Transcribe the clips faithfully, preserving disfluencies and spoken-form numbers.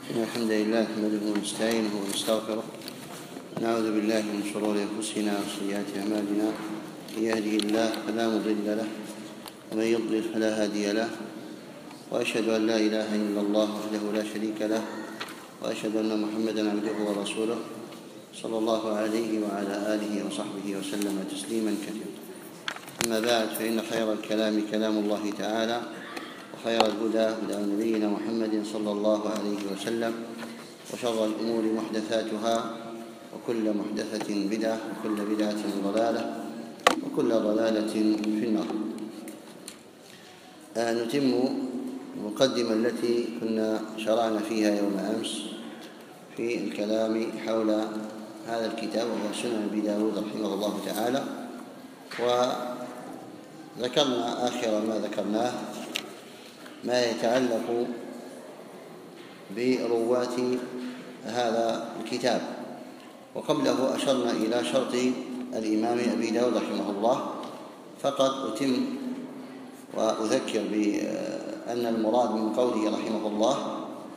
إن الحمد لله نحمده ونستعينه ونستغفره، نعوذ بالله من شرور أنفسنا وسيئات أعمالنا، من يهده الله فلا مضل له ومن يضلل فلا هادي له، وأشهد أن لا إله إلا الله وحده لا شريك له، وأشهد أن محمدًا عبده ورسوله صلى الله عليه وعلى آله وصحبه وسلم تسليمًا كثيرا. أما بعد، فإن خير الكلام كلام الله تعالى، وخير الهدى هدى نبينا محمد صلى الله عليه وسلم، وشر الأمور محدثاتها، وكل محدثة بدعة، وكل بدعة ضلالة، وكل ضلالة في النار. آه نتم المقدمة التي كنا شرعنا فيها يوم أمس في الكلام حول هذا الكتاب، وهو سنن أبي داود رحمه الله تعالى. وذكرنا آخر ما ذكرناه ما يتعلق برواة هذا الكتاب، وقبله أشرنا إلى شرط الإمام أبي داود رحمه الله. فقط أتم وأذكر بأن المراد من قوله رحمه الله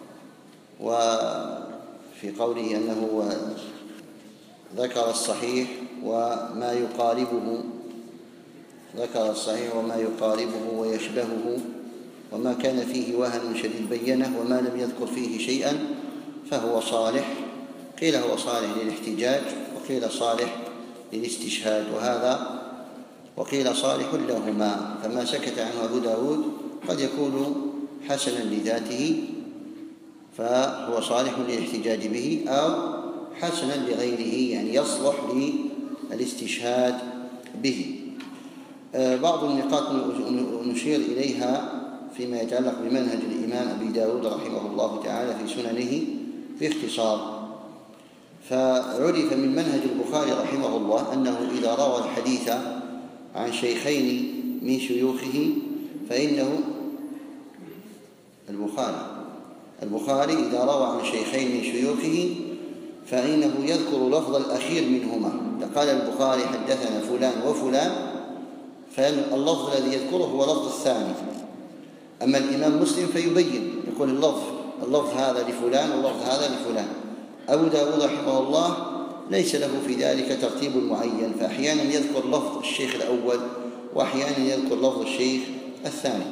وفي قوله أنه ذكر الصحيح وما يقاربه ذكر الصحيح وما يقاربه ويشبهه، وما كان فيه وهن شديد بينه، وما لم يذكر فيه شيئا فهو صالح. قيل هو صالح للاحتجاج، وقيل صالح للاستشهاد، وهذا وقيل صالح لهما. فما سكت عنه أبو داود قد يكون حسنا لذاته فهو صالح للاحتجاج به، أو حسنا لغيره يعني يصلح للاستشهاد به. بعض النقاط نشير إليها فيما يتعلق بمنهج الإمام أبي داود رحمه الله تعالى في سننه باختصار. فعرف من منهج البخاري رحمه الله أنه إذا روى الحديث عن شيخين من شيوخه فإنه البخاري البخاري إذا روى عن شيخين من شيوخه فإنه يذكر لفظ الأخير منهما. قال البخاري حدثنا فلان وفلان، فاللفظ الذي يذكره هو لفظ الثاني. أما الإمام مسلم فيبين، يقول اللفظ اللفظ هذا لفلان واللفظ هذا لفلان. أبو داود رحمه الله ليس له في ذلك ترتيب معين، فأحيانا يذكر لفظ الشيخ الأول وأحيانا يذكر لفظ الشيخ الثاني.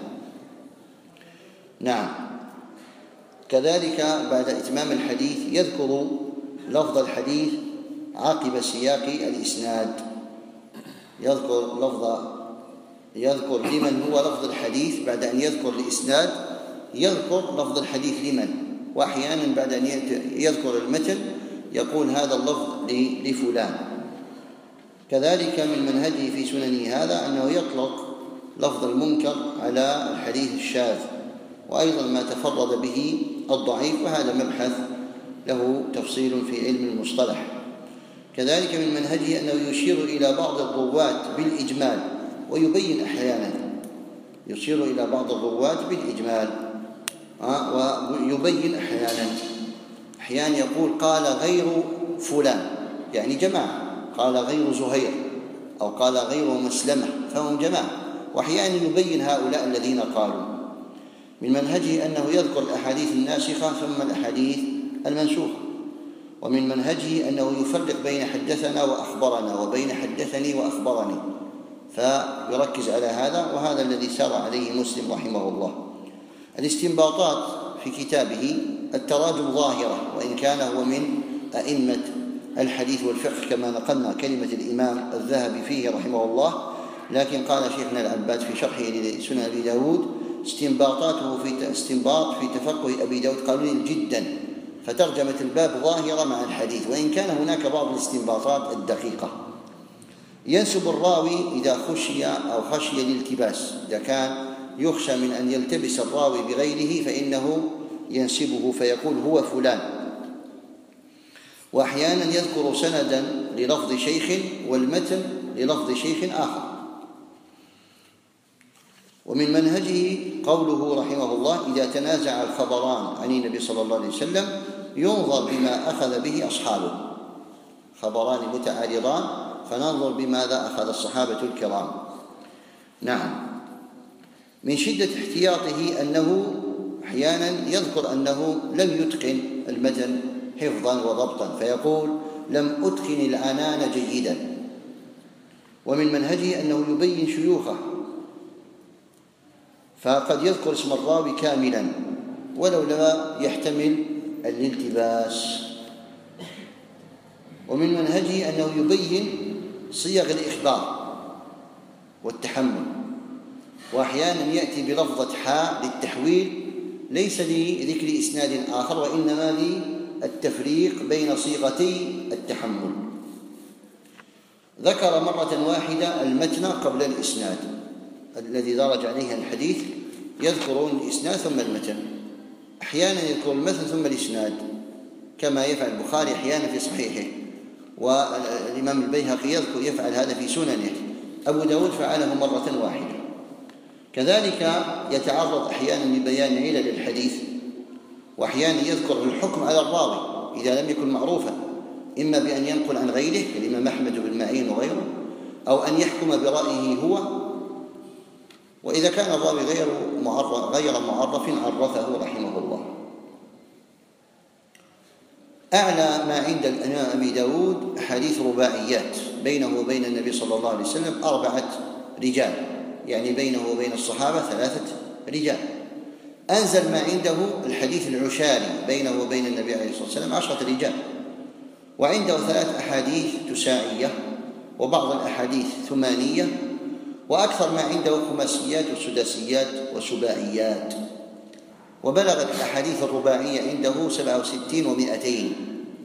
نعم. كذلك بعد إتمام الحديث يذكر لفظ الحديث عقب سياق الإسناد، يذكر لفظ يذكر لمن هو لفظ الحديث بعد أن يذكر الإسناد، يذكر لفظ الحديث لمن، وأحيانا بعد أن يذكر المتن يقول هذا اللفظ لفلان. كذلك من منهجه في سننه هذا أنه يطلق لفظ المنكر على الحديث الشاذ، وأيضا ما تفرد به الضعيف، وهذا مبحث له تفصيل في علم المصطلح. كذلك من منهجه أنه يشير إلى بعض الرواة بالإجمال ويبين أحيانا، يشير إلى بعض الرواة بالإجمال ويبين أحيانا. أحيانا يقول قال غير فلان، يعني جماعة، قال غير زهير أو قال غير مسلمة، فهم جماعة، وأحيانا يبين هؤلاء الذين قالوا. من منهجه أنه يذكر الأحاديث الناسخة ثم الأحاديث المنسوخة. ومن منهجه أنه يفرق بين حدثنا وأخبرنا وبين حدثني وأخبرني، فيركز على هذا، وهذا الذي سار عليه مسلم رحمه الله. الاستنباطات في كتابه التراجم ظاهرة، وإن كان هو من أئمة الحديث والفقه كما نقلنا كلمة الإمام الذهبي فيه رحمه الله، لكن قال شيخنا العباد في شرحه لسنن أبي داود استنباطاته في استنباط في تفقه أبي داود قليل جدا، فترجمة الباب ظاهرة مع الحديث، وإن كان هناك بعض الاستنباطات الدقيقة. ينسب الراوي إذا خشي أو خشي الالتباس، إذا كان يخشى من أن يلتبس الراوي بغيره فإنه ينسبه فيقول هو فلان. وأحيانا يذكر سندا للفظ شيخ والمتن للفظ شيخ آخر. ومن منهجه قوله رحمه الله إذا تنازع الخبران عن النبي صلى الله عليه وسلم ينظر بما أخذ به أصحابه، خبران متعارضان فننظر بماذا أخذ الصحابة الكرام. نعم. من شدة احتياطه أنه أحيانا يذكر أنه لم يتقن المتن حفظا وضبطا فيقول لم أتقن العنان جيدا. ومن منهجه أنه يبين شيوخه، فقد يذكر اسم الراوي كاملا ولو لا يحتمل الالتباس. ومن منهجه أنه يبين صيغ الإخبار والتحمل، وأحيانا يأتي بلفظة حاء للتحويل ليس لذكر إسناد آخر وإنما للتفريق بين صيغتي التحمل. ذكر مرة واحدة المتن قبل الإسناد الذي درج عليه الحديث، يذكرون الإسناد ثم المتن، أحيانا يذكر المتن ثم الإسناد كما يفعل البخاري أحيانا في صحيحه، والإمام البيهقي يذكر يفعل هذا في سننه، أبو داود فعله مرة واحدة. كذلك يتعرض أحيانا لبيان علل الحديث، وأحيانا يذكر الحكم على الراوي إذا لم يكن معروفا، إما بأن ينقل عن غيره كالإمام أحمد بن معين وغيره، أو أن يحكم برأيه هو، وإذا كان الراوي غير معرف غير معرف عرفه رحمه الله. أعلى ما عند الإمام أبي داود حديث رباعيات بينه وبين النبي صلى الله عليه وسلم أربعة رجال، يعني بينه وبين الصحابة ثلاثة رجال. أنزل ما عنده الحديث العشاري بينه وبين النبي عليه الصلاة والسلام عشرة رجال، وعنده ثلاث أحاديث تساعية وبعض الأحاديث ثمانية، وأكثر ما عنده خماسيات وسداسيات وسباعيات، وبلغت الأحاديث الرباعية عنده سبعة وستين ومائتين،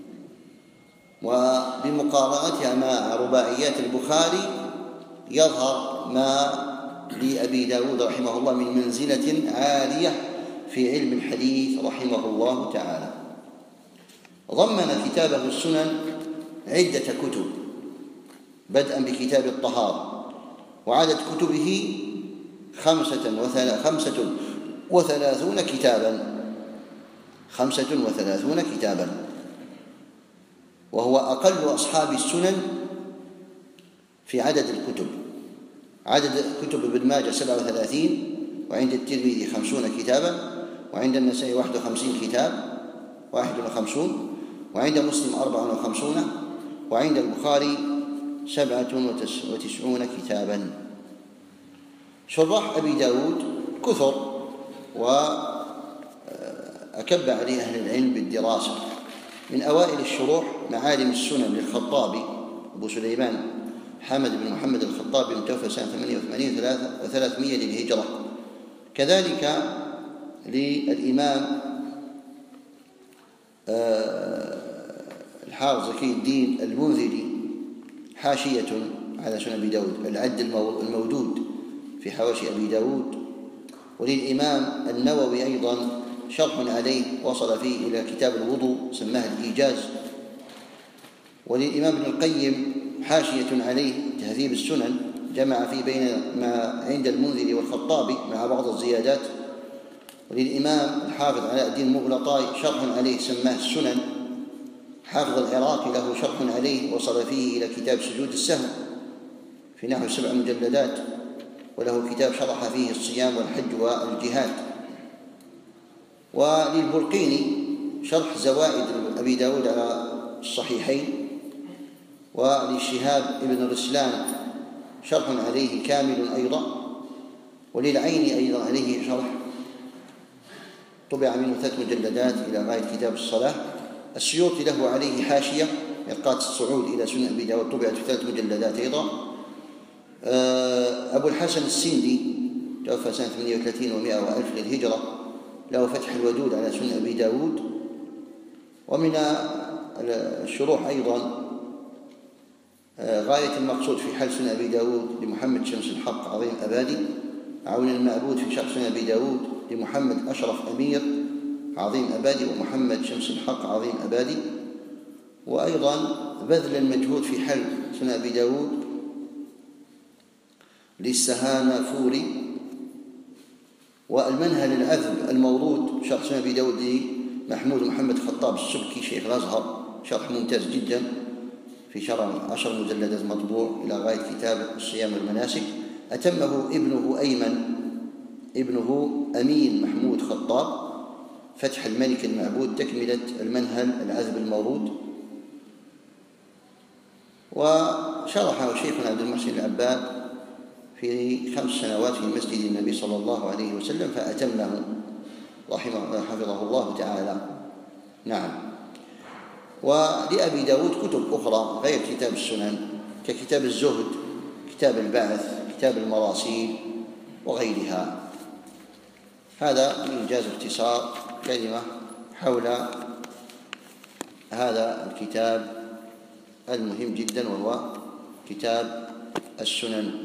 وبمقارنتها مع رباعيات البخاري يظهر ما لأبي داود رحمه الله من منزلة عالية في علم الحديث رحمه الله تعالى. ضمن كتابه السنن عدة كتب بدءا بكتاب الطهارة، وعدد كتبه خمسة وثلاثون كتابا خمسة وثلاثون كتابا وهو أقل أصحاب السنن في عدد الكتب. عدد كتب ابن ماجه سبعة وثلاثين، وعند الترمذي خمسون كتابا، وعند النسائي واحد وخمسين كتاب واحد وخمسون، وعند مسلم أربعة وخمسون، وعند البخاري سبعة وتسعون كتابا. شراح أبي داود كثر، وأكب عليه أهل العلم بالدراسة. من أوائل الشروح معالم السنن للخطابي أبو سليمان حامد بن محمد الخطابي متوفى سنة ثمانية وثمانين وثلاثمائة للهجرة. كذلك للإمام الحافظ زكي الدين المنذري حاشية على سنن أبي داود، العد المودود في حواشي أبي داود. وللإمام النووي أيضا شرح عليه وصل فيه إلى كتاب الوضوء سماه الإيجاز. وللإمام ابن القيم حاشية عليه تهذيب السنن، جمع فيه بين ما عند المنذري والخطابي مع بعض الزيادات. وللإمام الحافظ علاء الدين مغلطاي شرح عليه سماه السنن. حافظ العراقي له شرح عليه وصل فيه إلى كتاب سجود السهو في نحو سبع مجلدات، وله كتاب شرح فيه الصيام والحج والجهاد. وللبلقيني شرح زوائد أبي داود على الصحيحين. وللشهاب ابن رسلان شرح عليه كامل أيضا. وللعيني أيضا عليه شرح طبع منه ثلاث مجلدات إلى غاية كتاب الصلاة. السيوطي له عليه حاشية مرقاة الصعود إلى سنن أبي داود طبعت في ثلاث مجلدات أيضا. أبو الحسن السندي توفى سنة ثمانية وثلاثين ومائة وألف للهجرة، له فتح الودود على سنن أبي داود. ومن الشروح أيضا غاية المقصود في حل سنن أبي داود لمحمد شمس الحق عظيم أبادي، عون المعبود في شرح سنن أبي داود لمحمد أشرف أمير عظيم أبادي ومحمد شمس الحق عظيم أبادي. وأيضا بذل المجهود في حل سنن أبي داود للسهانة فوري. والمنهل العذب المورود شرح سنن أبي داود لمحمود محمد خطاب السبكي شيخ الأزهر، شرح ممتاز جدا في شرح عشر مجلدات مطبوع إلى غاية كتاب الصيام والمناسك. أتمه ابنه أيمن ابنه أمين محمود خطاب فتح الملك المعبود، تكملة المنهل العذب المورود. وشرحه شيخنا عبد المحسن العباد في خمس سنوات في مسجد النبي صلى الله عليه وسلم فأتمه رحمه حفظه الله تعالى. نعم. ولأبي داود كتب أخرى غير كتاب السنن ككتاب الزهد، كتاب البعث، كتاب المراسيل وغيرها. هذا من إنجاز اختصار كلمة حول هذا الكتاب المهم جدا وهو كتاب السنن.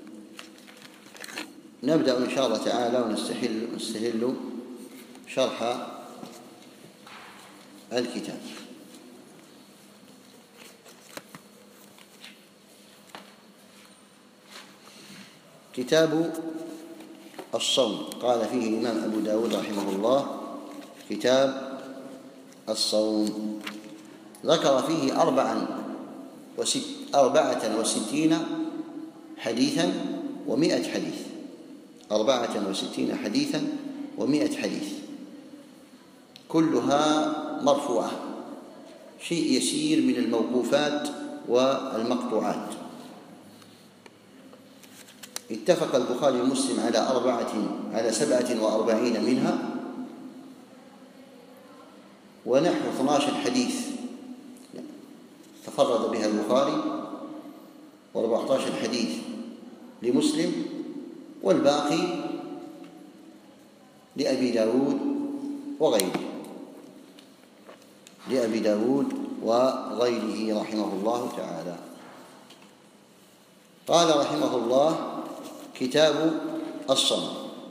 نبدأ إن شاء الله تعالى ونستهل نستهل شرح الكتاب. كتاب الصوم، قال فيه الإمام أبو داود رحمه الله: كتاب الصوم. ذكر فيه أربعا وست أربعة وستين حديثا ومائة حديث، أربعة وستين حديثا ومائة حديث، كلها مرفوعة، شيء يسير من الموقوفات والمقطوعات. اتفق البخاري ومسلم على أربعة على سبعة وأربعين منها، ونحو اثنا عشر حديث تفرد بها البخاري، وأربعة عشر حديث لمسلم، والباقي لأبي داود وغيره لأبي داود وغيره رحمه الله تعالى. قال رحمه الله: كتاب الصوم.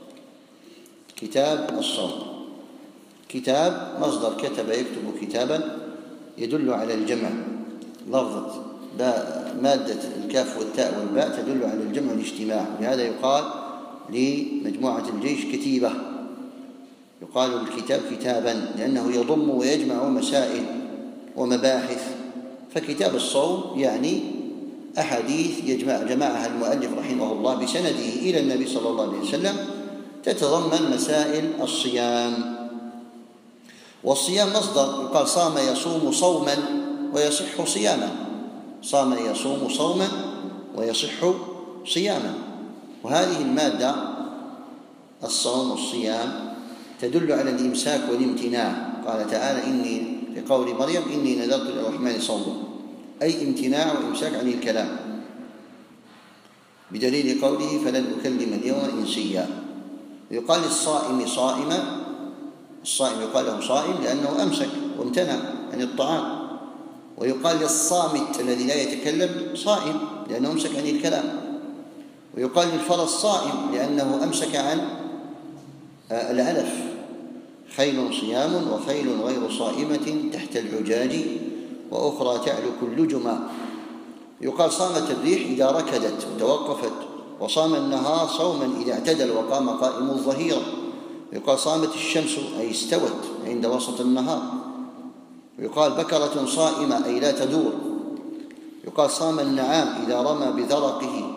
كتاب الصوم، كتاب مصدر كتب يكتب كتابا يدل على الجمع، لفظة مادة الكاف والتاء والباء تدل على الجمع والاجتماع، لهذا يقال لمجموعة الجيش كتيبة، يقال للكتاب كتابا لأنه يضم ويجمع مسائل ومباحث. فكتاب الصوم يعني أحاديث يجمع جمعها المؤلف رحمه الله بسنده إلى النبي صلى الله عليه وسلم تتضمن مسائل الصيام. والصيام مصدر، يقال صام يصوم صوما ويصح صياما، صام يصوم صوما ويصح صياما. وهذه المادة الصوم والصيام تدل على الإمساك والامتناع. قال تعالى: إني في قول مريم: إني نذرت للرحمن صوما، أي امتناع وإمساك عن الكلام، بدليل قوله: فلن أكلم اليوم إنسيا. يقال للصائم صائما، الصائم يقال له صائم لأنه أمسك وامتنع عن الطعام، ويقال للصامت الذي لا يتكلم صائم لأنه أمسك عن الكلام، ويقال للفرس صائم لأنه أمسك عن العلف. خيل صيام وخيل غير صائمة تحت العجاج وأخرى تعلو كل جمع. يقال صامت الريح إذا ركدت وتوقفت، وصام النهار صوما إذا اعتدل وقام قائم الظهيرة. يقال صامت الشمس أي استوت عند وسط النهار. ويقال بكرة صائمة أي لا تدور. يقال صام النعام إذا رمى بذرقه.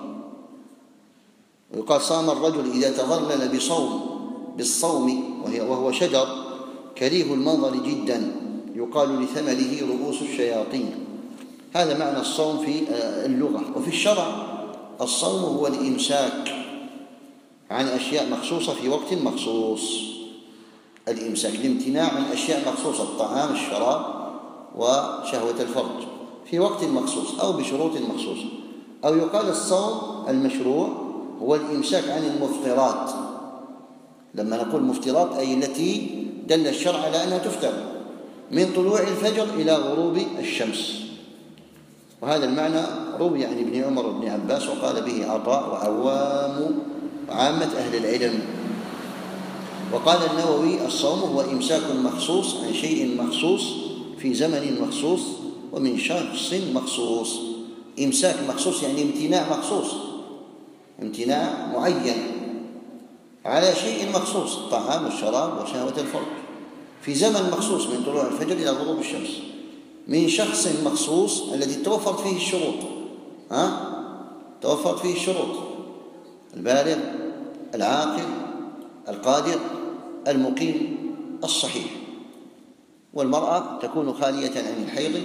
ويقال صام الرجل إذا تظلل بصوم بالصوم وهو شجر كريه المنظر جدا، يقال لثمره رؤوس الشياطين. هذا معنى الصوم في اللغة. وفي الشرع الصوم هو الإمساك عن أشياء مخصوصة في وقت مخصوص، الإمساك الامتناع عن أشياء مخصوصة، الطعام الشراب وشهوة الفرج في وقت مخصوص أو بشروط مخصوصة. أو يقال الصوم المشروع هو الإمساك عن المفطرات. لما نقول مفطرات أي التي دل الشرع على أنها تفطر من طلوع الفجر إلى غروب الشمس. وهذا المعنى روي عن ابن عمر وابن عباس، وقال به عطاء وعوام وعامة أهل العلم. وقال النووي: الصوم هو إمساك مخصوص عن شيء مخصوص في زمن مخصوص ومن شخص مخصوص. إمساك مخصوص يعني امتناع مخصوص، امتناع معين على شيء مخصوص، الطعام والشراب وشهوة الفرج، في زمن مخصوص من طلوع الفجر إلى غروب الشمس، من شخص مخصوص الذي توفرت فيه الشروط. ها؟ توفرت فيه الشروط: البالغ، العاقل، القادر، المقيم الصحيح، والمرأة تكون خالية عن الحيض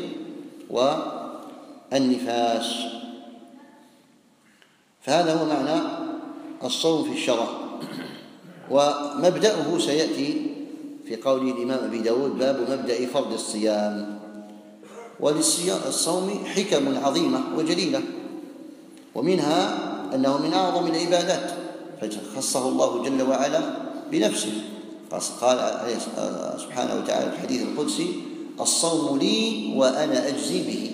والنفاس. فهذا هو معنى الصوم في الشرع. ومبدأه سيأتي في قول الإمام أبي داود: باب مبدأ فرض الصيام. وللصوم حكم عظيمة وجليلة، ومنها أنه من أعظم العبادات، فخصه الله جل وعلا بنفسه. قال سبحانه وتعالى في الحديث القدسي: الصوم لي وأنا أجزي به.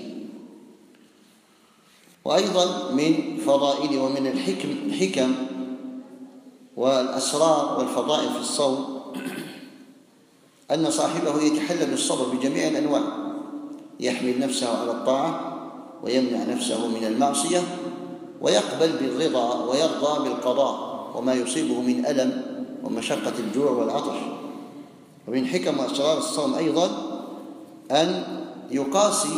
وأيضا من فضائل ومن الحكم الحكم والأسرار والفضائل في الصوم أن صاحبه يتحلى بالصبر بجميع الأنواع، يحمل نفسه على الطاعة ويمنع نفسه من المعصية، ويقبل بالرضا ويرضى بالقضاء وما يصيبه من ألم ومشقة الجوع والعطش. ومن حكم وأسرار الصوم أيضا أن يقاسي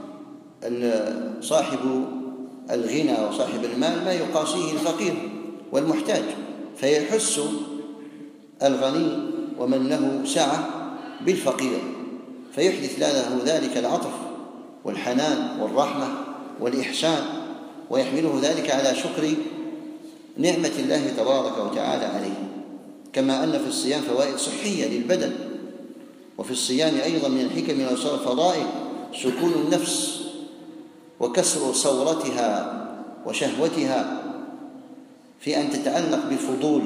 صاحب الغنى وصاحب المال ما يقاسيه الفقير والمحتاج، فيحس الغني ومن له سعة بالفقير، فيحدث له ذلك العطف والحنان والرحمة والإحسان، ويحمله ذلك على شكر نعمة الله تبارك وتعالى عليه. كما أن في الصيام فوائد صحية للبدن، وفي الصيام أيضا من الحكم والأسرار الفضائل سكون النفس وكسر صورتها وشهوتها في أن تتعلق بالفضول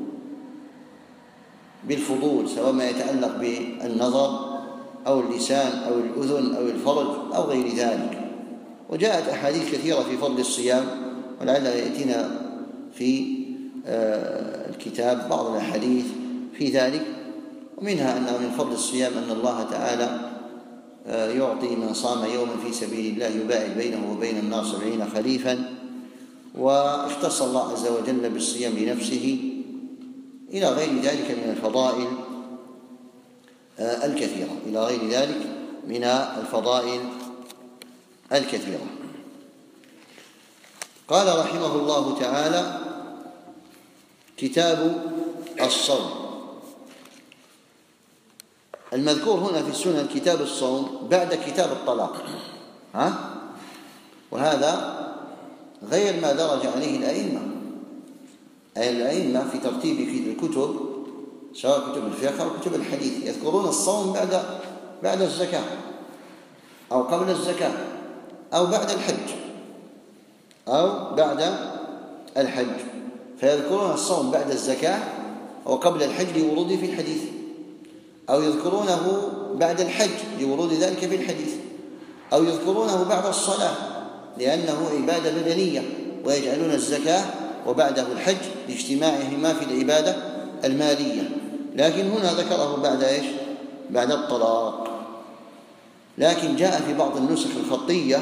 بالفضول سواء ما يتعلق بالنظر أو اللسان أو الأذن أو الفرج أو غير ذلك. وجاءت أحاديث كثيرة في فضل الصيام، ولعلها يأتينا في الكتاب بعض الأحاديث في ذلك. ومنها أنه من فضل الصيام أن الله تعالى يعطي من صام يوما في سبيل الله يباعد بينه وبين النار سبعين خريفا. واختص الله عز وجل بالصيام لنفسه، إلى غير ذلك من الفضائل الكثيرة إلى غير ذلك من الفضائل الكثيرة. قال رحمه الله تعالى: كتاب الصوم. المذكور هنا في السنن كتاب الصوم بعد كتاب الطلاق، ها؟ وهذا غير ما درج عليه الأئمة. أي الأئمة في ترتيب في الكتب سواء كتب الفقه أو كتب الحديث يذكرون الصوم بعد بعد الزكاة أو قبل الزكاة أو بعد الحج أو بعد الحج، فيذكرون الصوم بعد الزكاة وقبل الحج لوروده في الحديث، أو يذكرونه بعد الحج لورود ذلك في الحديث، أو يذكرونه بعد الصلاة لأنه عبادة بدنية، ويجعلون الزكاة وبعده الحج لاجتماعهما في العبادة المالية. لكن هنا ذكره بعد إيش؟ بعد الطلاق. لكن جاء في بعض النسخ الخطية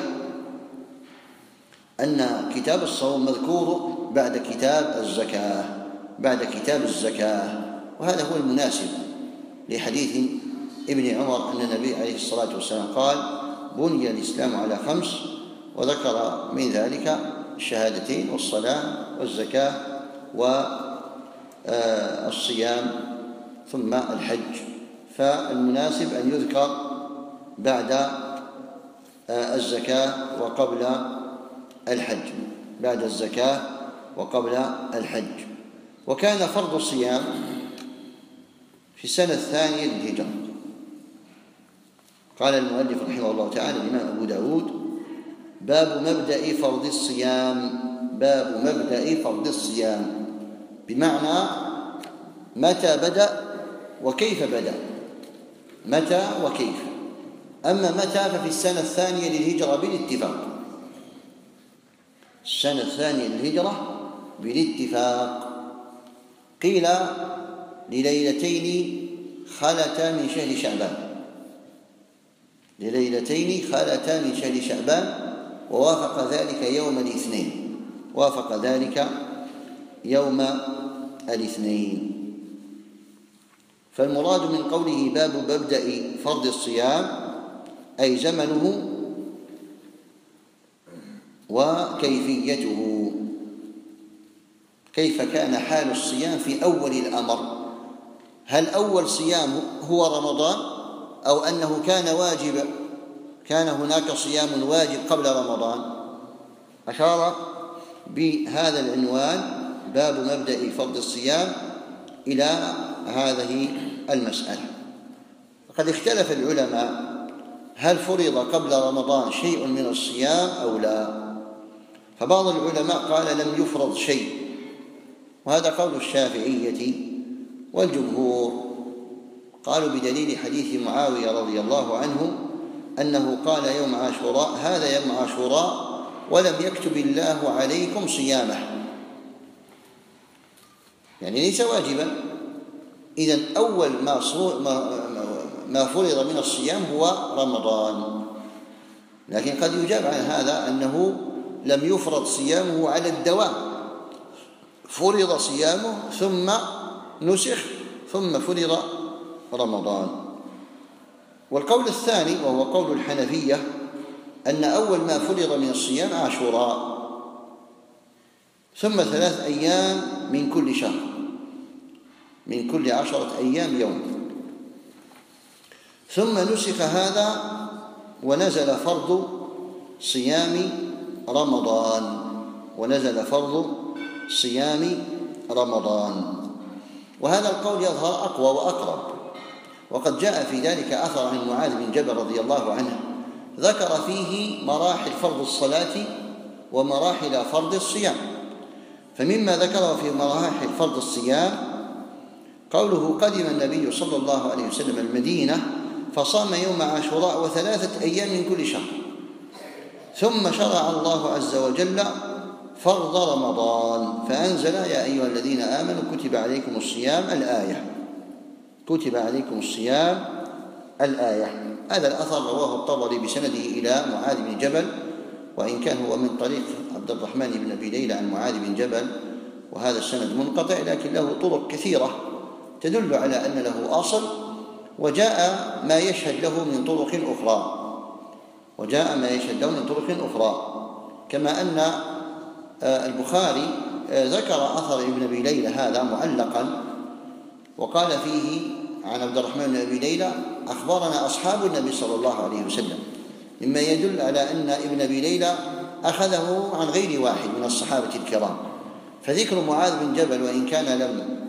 أن كتاب الصوم مذكور بعد كتاب الزكاة بعد كتاب الزكاة وهذا هو المناسب لحديث ابن عمر أن النبي عليه الصلاة والسلام قال: بني الإسلام على خمس، وذكر من ذلك الشهادتين والصلاة والزكاة والصيام ثم الحج. فالمناسب أن يذكر بعد الزكاة وقبل الحج بعد الزكاة وقبل الحج. وكان فرض الصيام في السنة الثانية للهجرة. قال المؤلف رحمه الله تعالى الإمام أبو داود: باب مبدأ فرض الصيام. باب مبدأ فرض الصيام بمعنى متى بدأ وكيف بدأ، متى وكيف. أما متى ففي السنة الثانية للهجرة بالاتفاق، السنة الثانية للهجرة بالاتفاق. قيل لليلتين خلتا من شهر شعبان لليلتين خلتا من شهر شعبان ووافق ذلك يوم الاثنين وافق ذلك يوم الاثنين. فالمراد من قوله باب مبدأ فرض الصيام أي زمنه وكيفيته، كيف كان حال الصيام في أول الأمر، هل أول صيام هو رمضان أو أنه كان واجب كان هناك صيام واجب قبل رمضان؟ أشار بهذا العنوان باب مبدأ فرض الصيام إلى هذه المسألة. وقد اختلف العلماء هل فرض قبل رمضان شيء من الصيام أو لا، فبعض العلماء قال لم يفرض شيء، وهذا قول الشافعية والجمهور، قالوا بدليل حديث معاوية رضي الله عنه أنه قال يوم عاشوراء هذا يوم عاشوراء ولم يكتب الله عليكم صيامه، يعني ليس واجبا. إذن أول ما, ما فرض من الصيام هو رمضان، لكن قد يجاب عن هذا أنه لم يفرض صيامه على الدوام، فرض صيامه ثم نسخ ثم فرض رمضان. والقول الثاني وهو قول الحنفية أن أول ما فرض من الصيام عاشوراء، ثم ثلاث أيام من كل شهر، من كل عشرة أيام يوم، ثم نسخ هذا ونزل فرض صيام رمضان ونزل فرض صيام رمضان. وهذا القول يظهر أقوى وأقرب، وقد جاء في ذلك أثر عن معاذ بن جبل رضي الله عنه ذكر فيه مراحل فرض الصلاة ومراحل فرض الصيام. فمما ذكره في مراحل فرض الصيام قوله قدم النبي صلى الله عليه وسلم المدينة فصام يوم عاشوراء وثلاثة أيام من كل شهر، ثم شرع الله عز وجل فرض رمضان فأنزل يا أيها الذين آمنوا كتب عليكم الصيام الآية، كتب عليكم الصيام الآية. هذا الأثر رواه الطبري بسنده إلى معاذ بن جبل، وإن كان هو من طريق عبد الرحمن بن أبي ليلى عن معاذ بن جبل، وهذا السند منقطع لكن له طرق كثيرة تدل على أن له أصل، وجاء ما يشهد له من طرق أخرى وجاء ما يشهد له من طرق أخرى كما أن البخاري ذكر أثر ابن أبي ليلى هذا معلقا، وقال فيه عن عبد الرحمن بن أبي ليلى أخبرنا أصحاب النبي صلى الله عليه وسلم، مما يدل على أن ابن أبي ليلى أخذه عن غير واحد من الصحابة الكرام. فذكر معاذ بن جبل وإن كان لم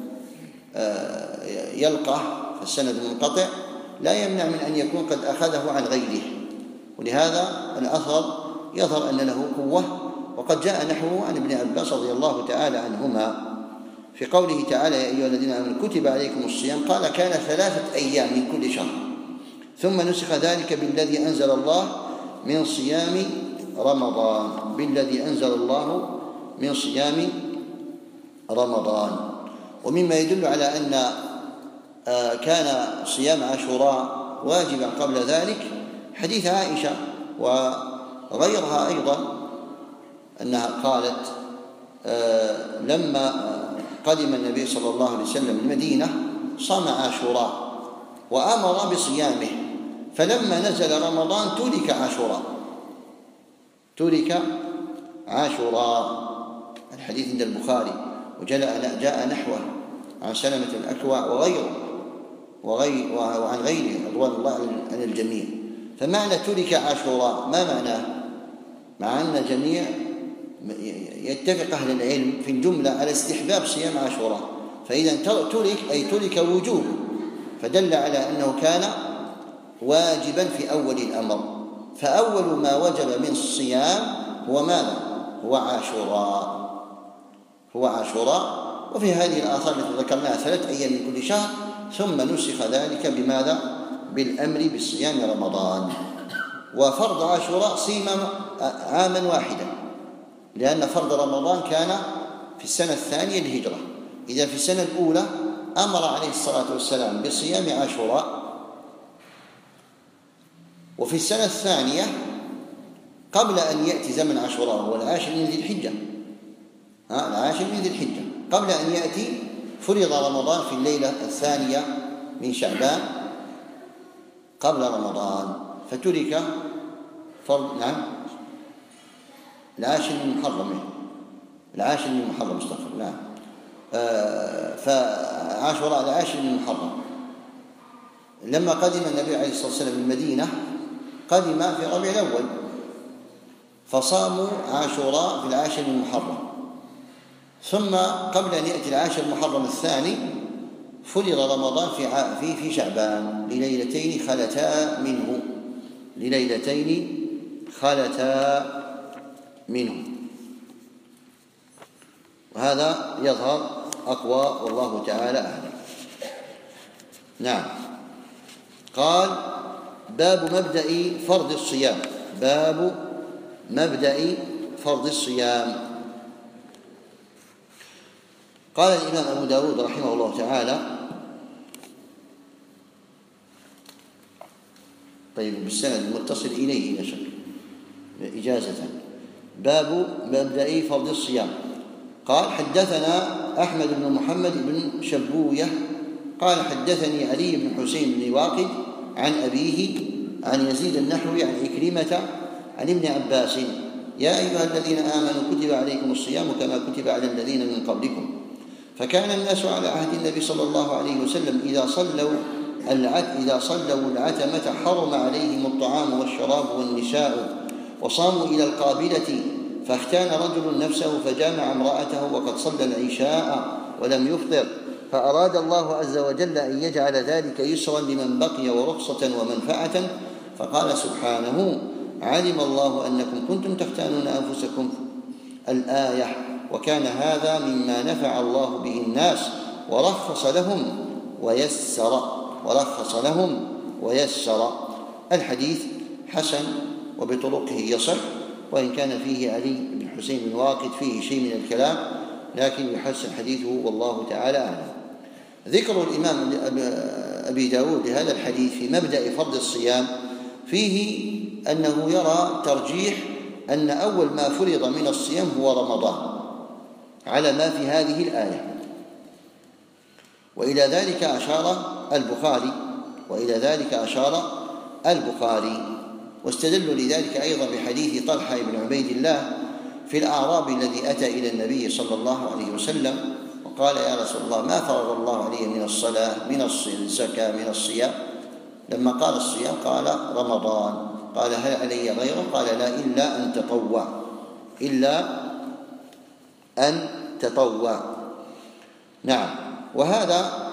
يلقه فالسند منقطع لا يمنع من أن يكون قد أخذه عن غيره، ولهذا الأثر يظهر أن له قوة. وقد جاء نحوه عن ابن عباس رضي الله تعالى عنهما في قوله تعالى يا أيها الذين آمنوا كتب عليكم الصيام قال كان ثلاثة أيام من كل شهر، ثم نسخ ذلك بالذي أنزل الله من صيام رمضان بالذي أنزل الله من صيام رمضان. ومما يدل على أن كان صيام عاشوراء واجبا قبل ذلك حديث عائشة وغيرها أيضا أنها قالت لما قدم النبي صلى الله عليه وسلم المدينة صام عاشوراء وأمر بصيامه، فلما نزل رمضان ترك عاشوراء ترك عاشوراء الحديث عند البخاري، وجاء نحوه عن سلمة الأكوع وغيره وغير وعن غيره رضوان الله عن الجميع. فمعنى ترك عاشوراء ما معناه؟ مع أن الجميع يتفق أهل العلم في الجملة على استحباب صيام عاشوراء، فإذا ترك أي ترك وجوبه، فدل على أنه كان واجبا في أول الأمر. فأول ما وجب من الصيام هو ماذا؟ هو عاشوراء هو عاشوراء وفي هذه الآثار التي ذكرناها ثلاث أيام من كل شهر، ثم نسخ ذلك بماذا؟ بالأمر بصيام رمضان. وفرض عاشوراء صيام عاما واحدا، لأن فرض رمضان كان في السنة الثانية للهجرة. إذا في السنة الأولى أمر عليه الصلاة والسلام بصيام عاشوراء، وفي السنة الثانية قبل أن يأتي زمن عاشوراء هو العاشر من ذي الحجة ها العاشر من ذي الحجة قبل أن يأتي فرض رمضان في الليلة الثانية من شعبان قبل رمضان، فترك فرض نعم العاشر من محرم العاشر من محرم استغفر نعم فعاشوراء العاشر من محرم. لما قدم النبي عليه الصلاة والسلام المدينة قدم في ربيع الأول، فصاموا عاشوراء في العاشر من محرم، ثم قبل أن يأتي العاشر محرم الثاني فرض رمضان في في في شعبان لليلتين خلتا منه لليلتين خلتا منه وهذا يظهر أقوى والله تعالى أعلم. نعم. قال: باب مبدأ فرض الصيام. باب مبدأ فرض الصيام. قال الإمام أبو داود رحمه الله تعالى: طيب بالسند المتصل إليه نشر إجازة. باب مبدأ فرض الصيام. قال: حدثنا أحمد بن محمد بن شبوية قال: حدثني علي بن حسين بن واقد عن أبيه عن يزيد النحوي عن عكرمة عن ابن عباس: يا أيها الذين آمنوا كتب عليكم الصيام كما كتب على الذين من قبلكم. فكان الناس على عهد النبي صلى الله عليه وسلم إذا صلوا إذا صلوا العتمة حرم عليهم الطعام والشراب والنساء، وصاموا إلى القابلة، فاختان رجل نفسه فجامع امرأته وقد صلى العشاء ولم يفطر، فأراد الله عز وجل أن يجعل ذلك يسرا لمن بقي ورخصة ومنفعة، فقال سبحانه: علم الله أنكم كنتم تختانون أنفسكم الآية، وكان هذا مما نفع الله به الناس ورخص لهم ويسر ورخص لهم ويسر. الحديث حسن وبطرقه يصح، وإن كان فيه علي بن حسين بن واقد فيه شيء من الكلام، لكن يحسن حديثه والله تعالى أعلم. ذكر الإمام أبي داود لهذا الحديث في مبدأ فرض الصيام فيه أنه يرى ترجيح أن أول ما فرض من الصيام هو رمضان على ما في هذه الآية، وإلى ذلك أشار البخاري وإلى ذلك أشار البخاري واستدلوا لذلك أيضا بحديث طلحة بن عبيد الله في الأعرابي الذي أتى إلى النبي صلى الله عليه وسلم وقال: يا رسول الله، ما فرض الله علي من الصلاة من الزكاة من الصيام؟ لما قال الصيام قال: رمضان. قال: هل علي غيره؟ قال: لا، إلا أن تطوع إلا أن تطوع. نعم. وهذا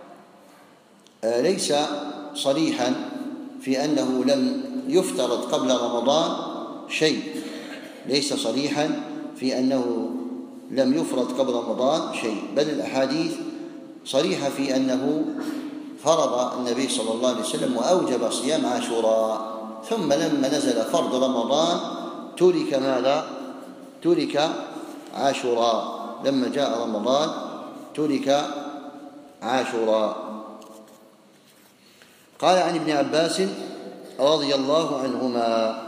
ليس صريحا في أنه لم يفترض قبل رمضان شيء، ليس صريحا في أنه لم يفرض قبل رمضان شيء، بل الأحاديث صريحة في أنه فرض النبي صلى الله عليه وسلم وأوجب صيام عاشوراء، ثم لما نزل فرض رمضان ترك ماذا؟ ترك عاشوراء. لما جاء رمضان ترك عاشوراء. قال عن ابن عباس رضي الله عنهما: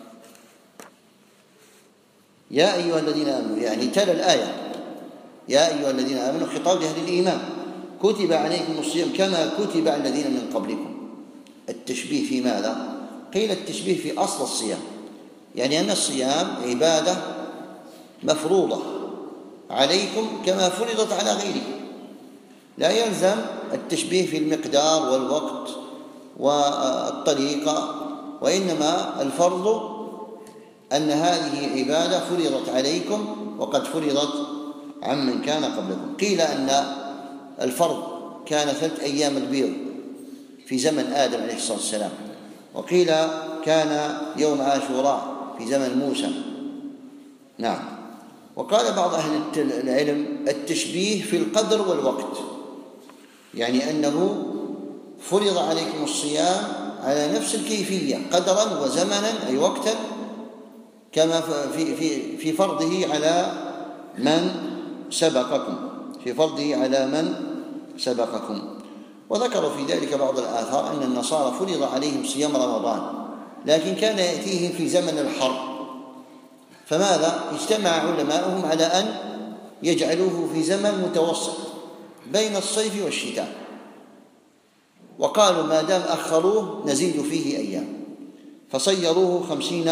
يا أيها الذين آمنوا، يعني تلا الآية: يا أيها الذين آمنوا، خطاب لأهل الإيمان، كتب عليكم الصيام كما كتب على الذين من قبلكم. التشبيه في ماذا؟ قيل التشبيه في أصل الصيام، يعني أن الصيام عبادة مفروضة عليكم كما فرضت على غيركم، لا يلزم التشبيه في المقدار والوقت والطريقة، وإنما الفرض أن هذه عبادة فرضت عليكم وقد فرضت عمن كان قبلكم. قيل أن الفرض كان ثلاث أيام البيض في زمن آدم عليه الصلاة والسلام، وقيل كان يوم عاشوراء في زمن موسى. نعم. وقال بعض أهل العلم التشبيه في القدر والوقت، يعني أنه فرض عليكم الصيام على نفس الكيفية قدرا وزمنا أي وقتا، كما في في في فرضه على من سبقكم في فرضه على من سبقكم. وذكروا في ذلك بعض الآثار أن النصارى فرض عليهم صيام رمضان، لكن كان يأتيهم في زمن الحرب، فماذا؟ اجتمع علماؤهم على أن يجعلوه في زمن متوسط بين الصيف والشتاء، وقالوا ما دام أخروه نزيد فيه أيام، فصيروه خمسين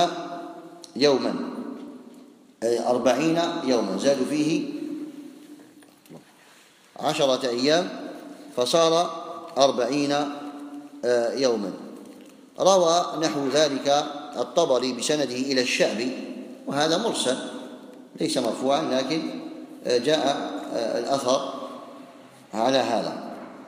يوما أربعين يوما، زادوا فيه عشرة أيام فصار أربعين يوما. روى نحو ذلك الطبري بسنده إلى الشعبي، وهذا مرسل ليس مرفوعا، لكن جاء الأثر على هذا،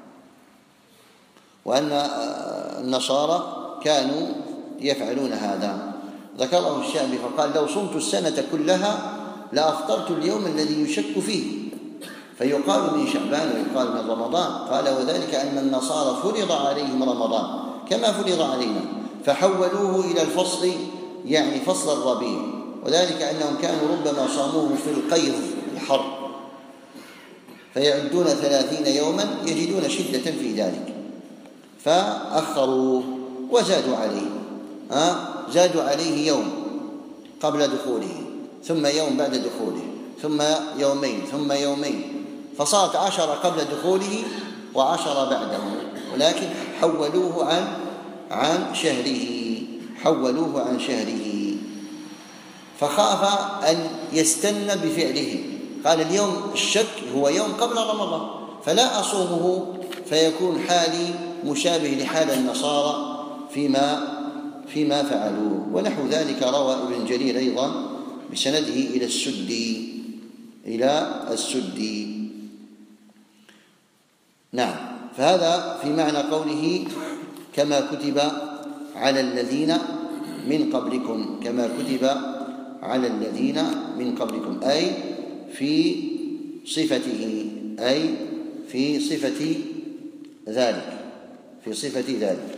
وأن النصارى كانوا يفعلون هذا. ذكره الشعبي فقال: لو صمت السنة كلها لأفطرت اليوم الذي يشك فيه، فيقال من شعبان ويقال من رمضان. قال: وذلك أن النصارى فرض عليهم رمضان كما فرض علينا، فحولوه إلى الفصل، يعني فصل الربيع، وذلك أنهم كانوا ربما صاموه في القيظ الحر، فيعدون ثلاثين يوما يجدون شدة في ذلك فأخروه وزادوا عليه، ها زادوا عليه يوم قبل دخوله، ثم يوم بعد دخوله، ثم يومين، ثم يومين، فصارت عشرة قبل دخوله وعشرة بعده، ولكن حولوه عن عن شهره حولوه عن شهره فخاف أن يستن بفعله. قال: اليوم الشك هو يوم قبل رمضان، فلا أصومه فيكون حالي مشابه لحال النصارى فيما فيما فعلوه. ونحو ذلك روى ابن جرير أيضا بسنده إلى السدي إلى السدي نعم. فهذا في معنى قوله: كما كتب على الذين من قبلكم، كما كتب على الذين من قبلكم، أي في صفته، أي في صفة ذلك في صفة ذلك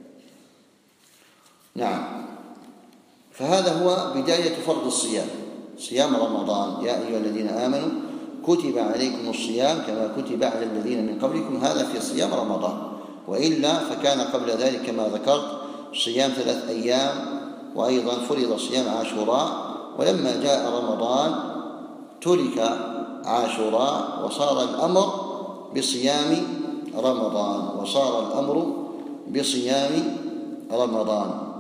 نعم. فهذا هو بداية فرض الصيام، صيام رمضان: يا أيها الذين آمنوا كتب عليكم الصيام كما كتب على الذين من قبلكم. هذا في صيام رمضان، وإلا فكان قبل ذلك كما ذكرت صيام ثلاث أيام، وأيضا فرض صيام عاشوراء، ولما جاء رمضان ترك عاشوراء وصار الأمر بصيام رمضان وصار الأمر بصيام رمضان.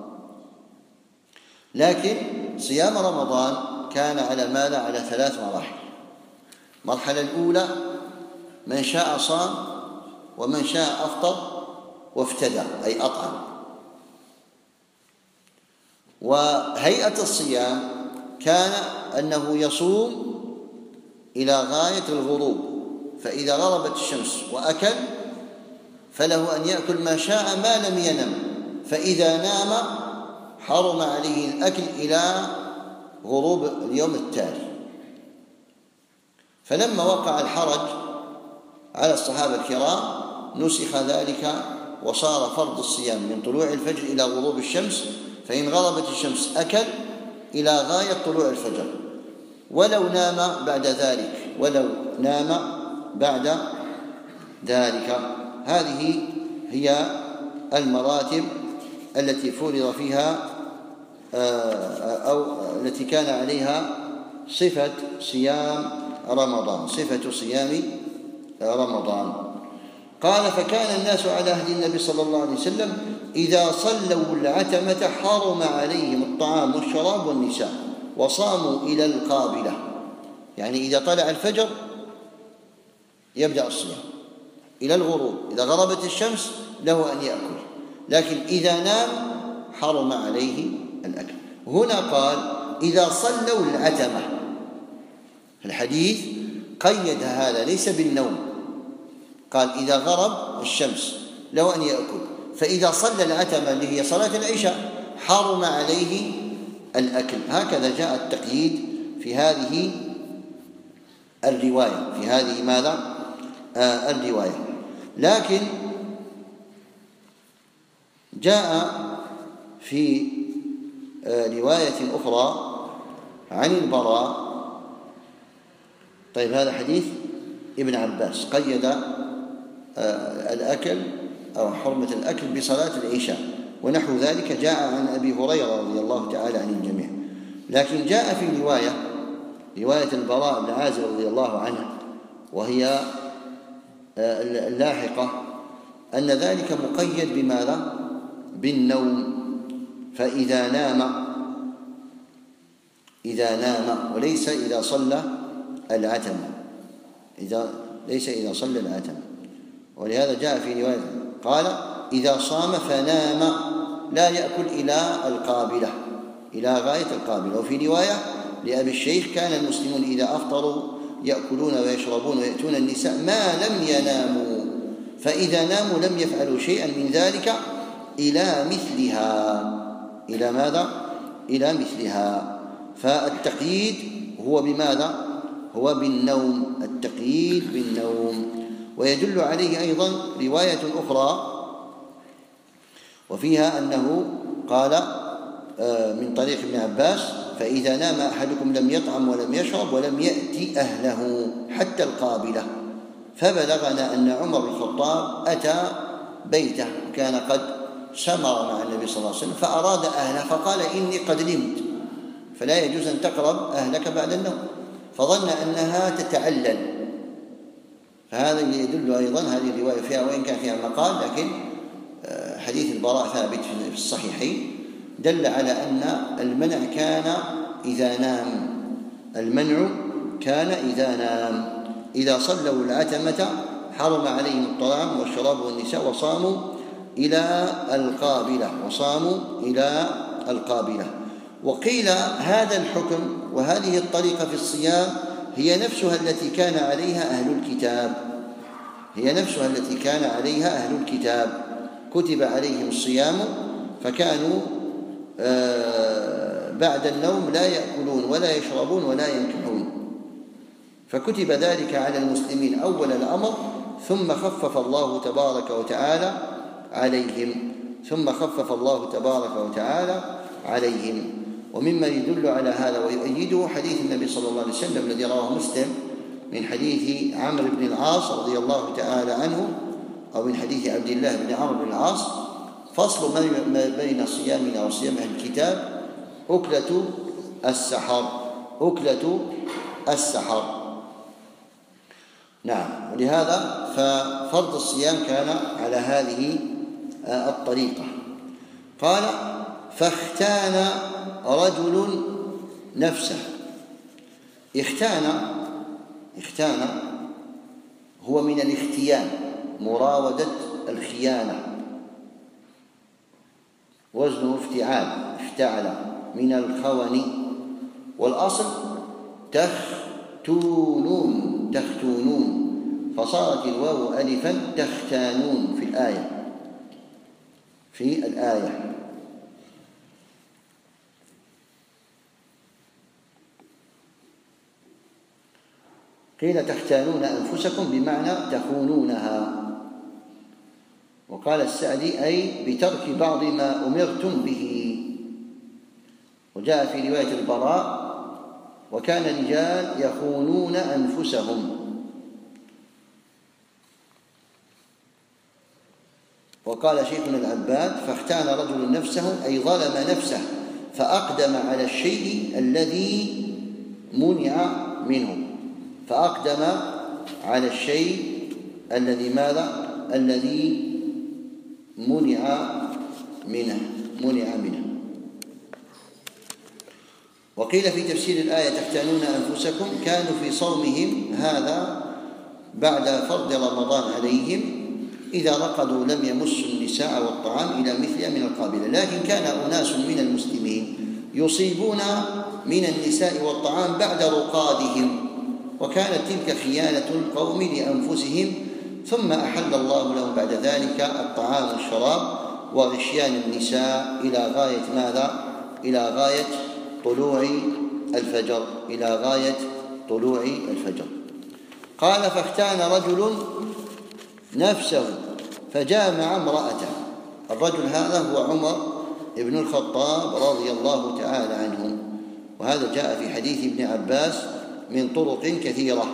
لكن صيام رمضان كان على ماذا؟ على ثلاث مراحل. المرحلة الأولى: من شاء صام، ومن شاء أفطر وافتدى أي أطعم. وهيئة الصيام كان أنه يصوم إلى غاية الغروب، فإذا غربت الشمس وأكل فله أن يأكل ما شاء ما لم ينم، فإذا نام حرم عليه الأكل إلى غروب اليوم التالي. فلما وقع الحرج على الصحابة الكرام نسخ ذلك، وصار فرض الصيام من طلوع الفجر إلى غروب الشمس، فإن غربت الشمس أكل إلى غاية طلوع الفجر، ولو نام بعد ذلك ولو نام بعد ذلك. هذه هي المراتب التي فرض فيها أو التي كان عليها صفة صيام رمضان صفة صيام رمضان. قال: فكان الناس على عهد النبي صلى الله عليه وسلم إذا صلوا العتمة حرم عليهم الطعام والشراب والنساء وصاموا إلى القابلة، يعني إذا طلع الفجر يبدأ الصيام إلى الغروب، إذا غربت الشمس له أن يأكل، لكن إذا نام حرم عليه الأكل. هنا قال: إذا صلوا العتمة، الحديث قيد هذا ليس بالنوم، قال إذا غرب الشمس له أن يأكل، فإذا صلى العتمة اللي هي صلاة العشاء حرم عليه الأكل. هكذا جاء التقييد في هذه الرواية في هذه ماذا؟ آه الرواية. لكن جاء في آه رواية أخرى عن البراء. طيب، هذا حديث ابن عباس قيد آه الأكل أو حرمة الأكل بصلاة العشاء، ونحو ذلك جاء عن أبي هريرة رضي الله تعالى عن الجميع. لكن جاء في رواية رواية البراء بن عازب رضي الله عنه، وهي اللاحقة، أن ذلك مقيد بماذا؟ بالنوم، فإذا نام إذا نام وليس إذا صلى العتمة. إذا ليس إذا صلى العتمة. ولهذا جاء في رواية قال إذا صام فنام لا يأكل إلى القابلة، إلى غاية القابلة. وفي رواية لأبي الشيخ كان المسلمون إذا أفطروا يأكلون ويشربون ويأتون النساء ما لم يناموا، فإذا ناموا لم يفعلوا شيئا من ذلك إلى مثلها. إلى ماذا؟ إلى مثلها. فالتقييد هو بماذا؟ هو بالنوم، التقييد بالنوم. ويدل عليه أيضا رواية أخرى وفيها أنه قال من طريق ابن عباس فإذا نام أحدكم لم يطعم ولم يشرب ولم يأتي أهله حتى القابلة. فبلغنا أن عمر بن الخطاب أتى بيته كان قد سمر مع النبي صلى الله عليه وسلم فأراد أهله فقال إني قد نمت فلا يجوز أن تقرب أهلك بعد النوم، فظن أنها تتعلل. فهذا يدل أيضا هذه الرواية فيها وإن كان فيها مقال، لكن حديث البراء ثابت في الصحيحين دل على أن المنع كان إذا نام، المنع كان إذا نام. إذا صلوا العتمة حرم عليهم الطعام والشراب والنساء وصاموا إلى القابلة وصاموا إلى القابلة. وقيل هذا الحكم وهذه الطريقة في الصيام هي نفسها التي كان عليها أهل الكتاب، هي نفسها التي كان عليها أهل الكتاب، كتب عليهم الصيام فكانوا بعد النوم لا يأكلون ولا يشربون ولا ينكحون، فكتب ذلك على المسلمين أول الأمر ثم خفف الله تبارك وتعالى عليهم ثم خفف الله تبارك وتعالى عليهم. ومما يدل على هذا ويؤيده حديث النبي صلى الله عليه وسلم الذي رواه مسلم من حديث عمرو بن العاص رضي الله تعالى عنه، أو من حديث عبد الله بن عمرو بن العاص: فصل ما بين صيامنا وصيام أهل الكتاب أكلة السحر، أكلة السحر. نعم. ولهذا ففرض الصيام كان على هذه الطريقة. قال: فاختان رجل نفسه. اختان اختان هو من الاختيان، مراودة الخيانة، وزنه افتعال، افتعل من الخون، والأصل تختونون تختونون فصارت الواو ألفا تختانون في الآية في الآية قيل تختانون أنفسكم بمعنى تخونونها. وقال السعدي: أي بترك بعض ما أمرتم به. وجاء في رواية البراء: وكان رجال يخونون أنفسهم. وقال شيخنا العباد: فاختان رجل نفسه أي ظلم نفسه فأقدم على الشيء الذي منع منه، فأقدم على الشيء الذي ماذا؟ الذي منع منه منع منه. وقيل في تفسير الآية: تختانون أنفسكم، كانوا في صومهم هذا بعد فرض رمضان عليهم إذا رقدوا لم يمسوا النساء والطعام إلى مثلها من القابلة. لكن كان أناس من المسلمين يصيبون من النساء والطعام بعد رقادهم، وكانت تلك خيانة القوم لأنفسهم، ثم أحل الله لهم بعد ذلك الطعام والشراب وغشيان النساء إلى غاية ماذا؟ إلى غاية طلوع الفجر إلى غاية طلوع الفجر. قال: فاختان رجل نفسه فجامع امرأته. الرجل هذا هو عمر بن الخطاب رضي الله تعالى عنه، وهذا جاء في حديث ابن عباس من طرق كثيرة.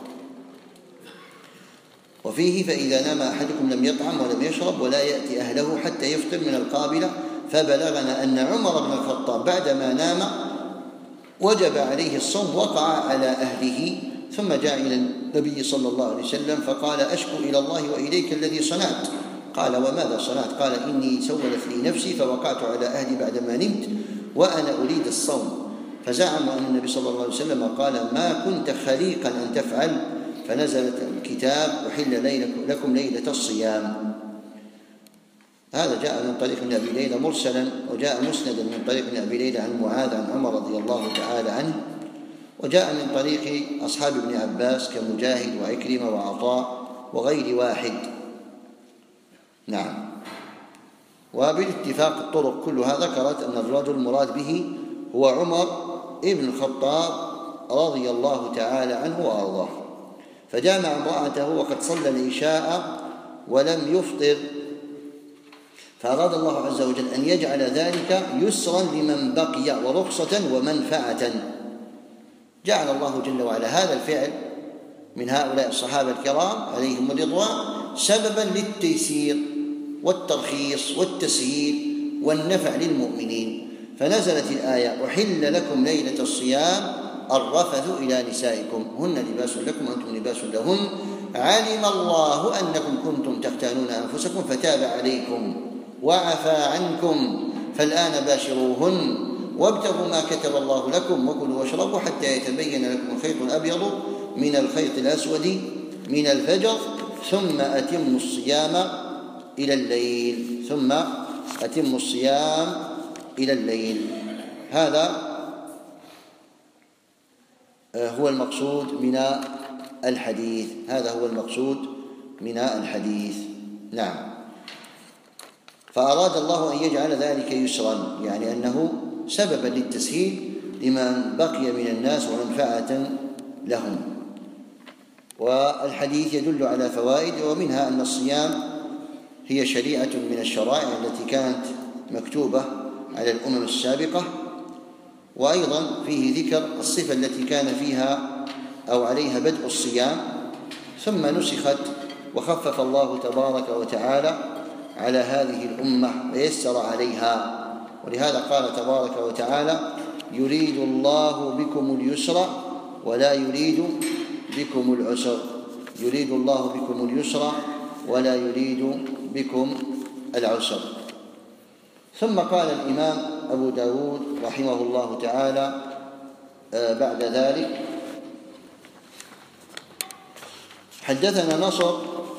وفيه: فإذا نام أحدكم لم يطعم ولم يشرب ولا يأتي أهله حتى يفطر من القابلة. فبلغنا أن عمر بن الخطاب بعدما نام وجب عليه الصوم وقع على أهله، ثم جاء إلى النبي صلى الله عليه وسلم فقال: أشكو إلى الله وإليك الذي صنعت. قال: وماذا صنعت؟ قال: إني سولت لي نفسي فوقعت على أهلي بعدما نمت وأنا أريد الصوم. فزعم أن النبي صلى الله عليه وسلم قال: ما كنت خليقا أن تفعل، فنزلت الكتاب أحل لكم ليلة الصيام. هذا جاء من طريق ابن أبي ليلى مرسلا، وجاء مسندا من طريق ابن أبي ليلى عن معاذ عن عمر رضي الله تعالى عنه، وجاء من طريق أصحاب ابن عباس كمجاهد وعكرمة وعطاء وغير واحد. نعم. وبالاتفاق الطرق كلها ذكرت أن الرجل المراد به هو عمر ابن الخطاب رضي الله تعالى عنه وأرضاه، فجامع امرأته وقد صلى العشاء ولم يفطر، فأراد الله عز وجل أن يجعل ذلك يسرا لمن بقي ورخصة ومنفعة. جعل الله جل وعلا هذا الفعل من هؤلاء الصحابة الكرام عليهم الرضوان سببا للتيسير والترخيص والتسهيل والنفع للمؤمنين، فنزلت الآية أحل لكم ليلة الصيام الرفث إلى نسائكم هن لباس لكم وأنتم لباس لهن علم الله أنكم كنتم تختانون أنفسكم فتاب عليكم وعفى عنكم فالآن باشروهن وابتغوا ما كتب الله لكم وكلوا واشربوا حتى يتبين لكم الخيط الأبيض من الخيط الأسود من الفجر ثم أتموا الصيام إلى الليل ثم أتموا الصيام إلى الليل. هذا هو المقصود من الحديث، هذا هو المقصود من الحديث. نعم. فأراد الله أن يجعل ذلك يسرا، يعني أنه سببا للتسهيل لمن بقي من الناس ومنفعة لهم. والحديث يدل على فوائد، ومنها أن الصيام هي شريعة من الشرائع التي كانت مكتوبة على الأمم السابقة، وأيضا فيه ذكر الصفة التي كان فيها أو عليها بدء الصيام ثم نسخت وخفف الله تبارك وتعالى على هذه الأمة ويسر عليها. ولهذا قال تبارك وتعالى يريد الله بكم اليسر ولا يريد بكم العسر، يريد الله بكم اليسر ولا يريد بكم العسر. ثم قال الإمام أبو داود رحمه الله تعالى بعد ذلك حدثنا نصر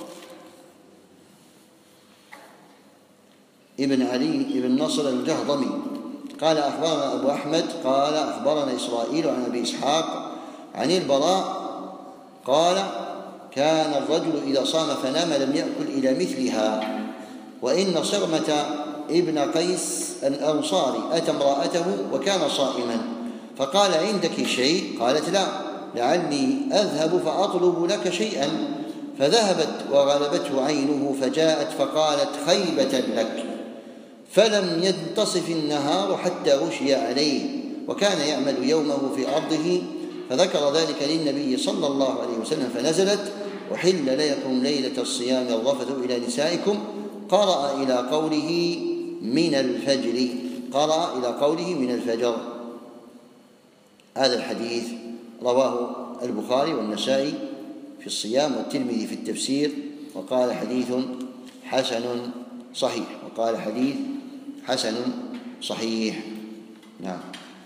ابن علي ابن نصر الجهضمي قال أخبرنا أبو أحمد قال أخبرنا إسرائيل عن أبي إسحاق عن البراء قال كان الرجل إذا صام فنام لم يأكل إلى مثلها، وإن صرمة ابن قيس الأنصاري أتى امرأته وكان صائما فقال عندك شيء؟ قالت لا، لعلي أذهب فأطلب لك شيئا، فذهبت وغلبته عينه فجاءت فقالت خيبة لك، فلم ينتصف النهار حتى غشي عليه، وكان يعمل يومه في أرضه، فذكر ذلك للنبي صلى الله عليه وسلم فنزلت أحل لكم ليلة الصيام الرفث إلى نسائكم، قرأ إلى قوله من الفجر، قرأ إلى قوله من الفجر. هذا الحديث رواه البخاري والنسائي في الصيام والترمذي في التفسير، وقال حديث حسن صحيح، وقال حديث حسن صحيح. نعم.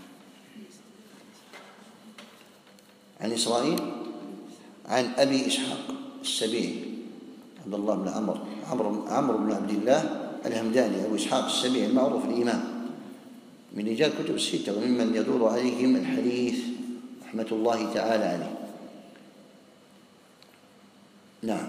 عن إسرائيل عن أبي إسحاق السبيعي عبد الله بن عمرو عمرو عمرو بن عبد الله الهمداني أبو إسحاق السبيعي المعروف الإمام من رجال كتب الستة وممن يدور عليهم الحديث رحمة الله تعالى عليه. نعم.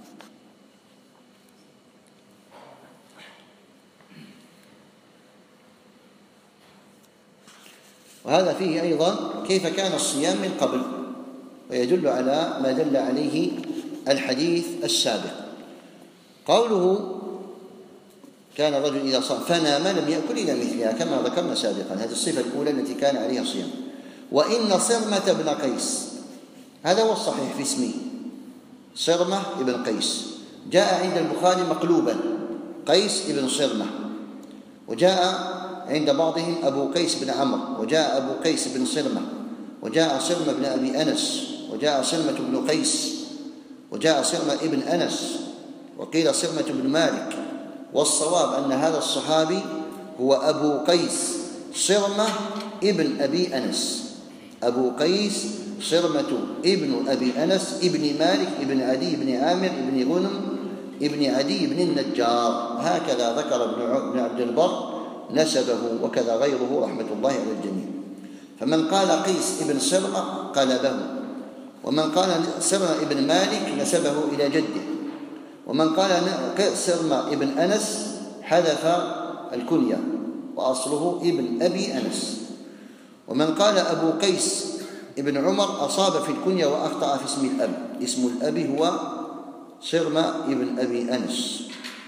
وهذا فيه أيضا كيف كان الصيام من قبل، ويدل على ما دل عليه الحديث السابق. قوله كان الرجل إذا صام فنام لم يأكل إلى مثلها كما ذكرنا سابقا، هذه الصفة الأولى التي كان عليها الصيام. وإن صرمة بن قيس، هذا هو الصحيح في اسمه صرمة ابن قيس، جاء عند البخاري مقلوبا قيس ابن صرمة، وجاء عند بعضهم أبو قيس بن عمرو، وجاء أبو قيس بن صرمة، وجاء صرمة بن أبي أنس، وجاء صرمة بن قيس، وجاء صرمة ابن أنس، وقيل صرمة بن مالك. والصواب أن هذا الصحابي هو أبو قيس صرمة ابن أبي أنس، أبو قيس صرمة ابن أبي أنس ابن مالك ابن عدي بن عامر ابن غنم ابن عدي بن النجار. هكذا ذكر ابن عبد البر نسبه، وكذا غيره رحمة الله على الجميع. فمن قال قيس ابن صرمة قلبه، ومن قال صرمة ابن مالك نسبه إلى جده، ومن قال صرمة ابن أنس حذف الكنية وأصله ابن أبي أنس. ومن قال أبو قيس ابن عمر أصاب في الكنية وأخطأ في اسم الأب. اسم الأب هو صرمة ابن أبي أنس.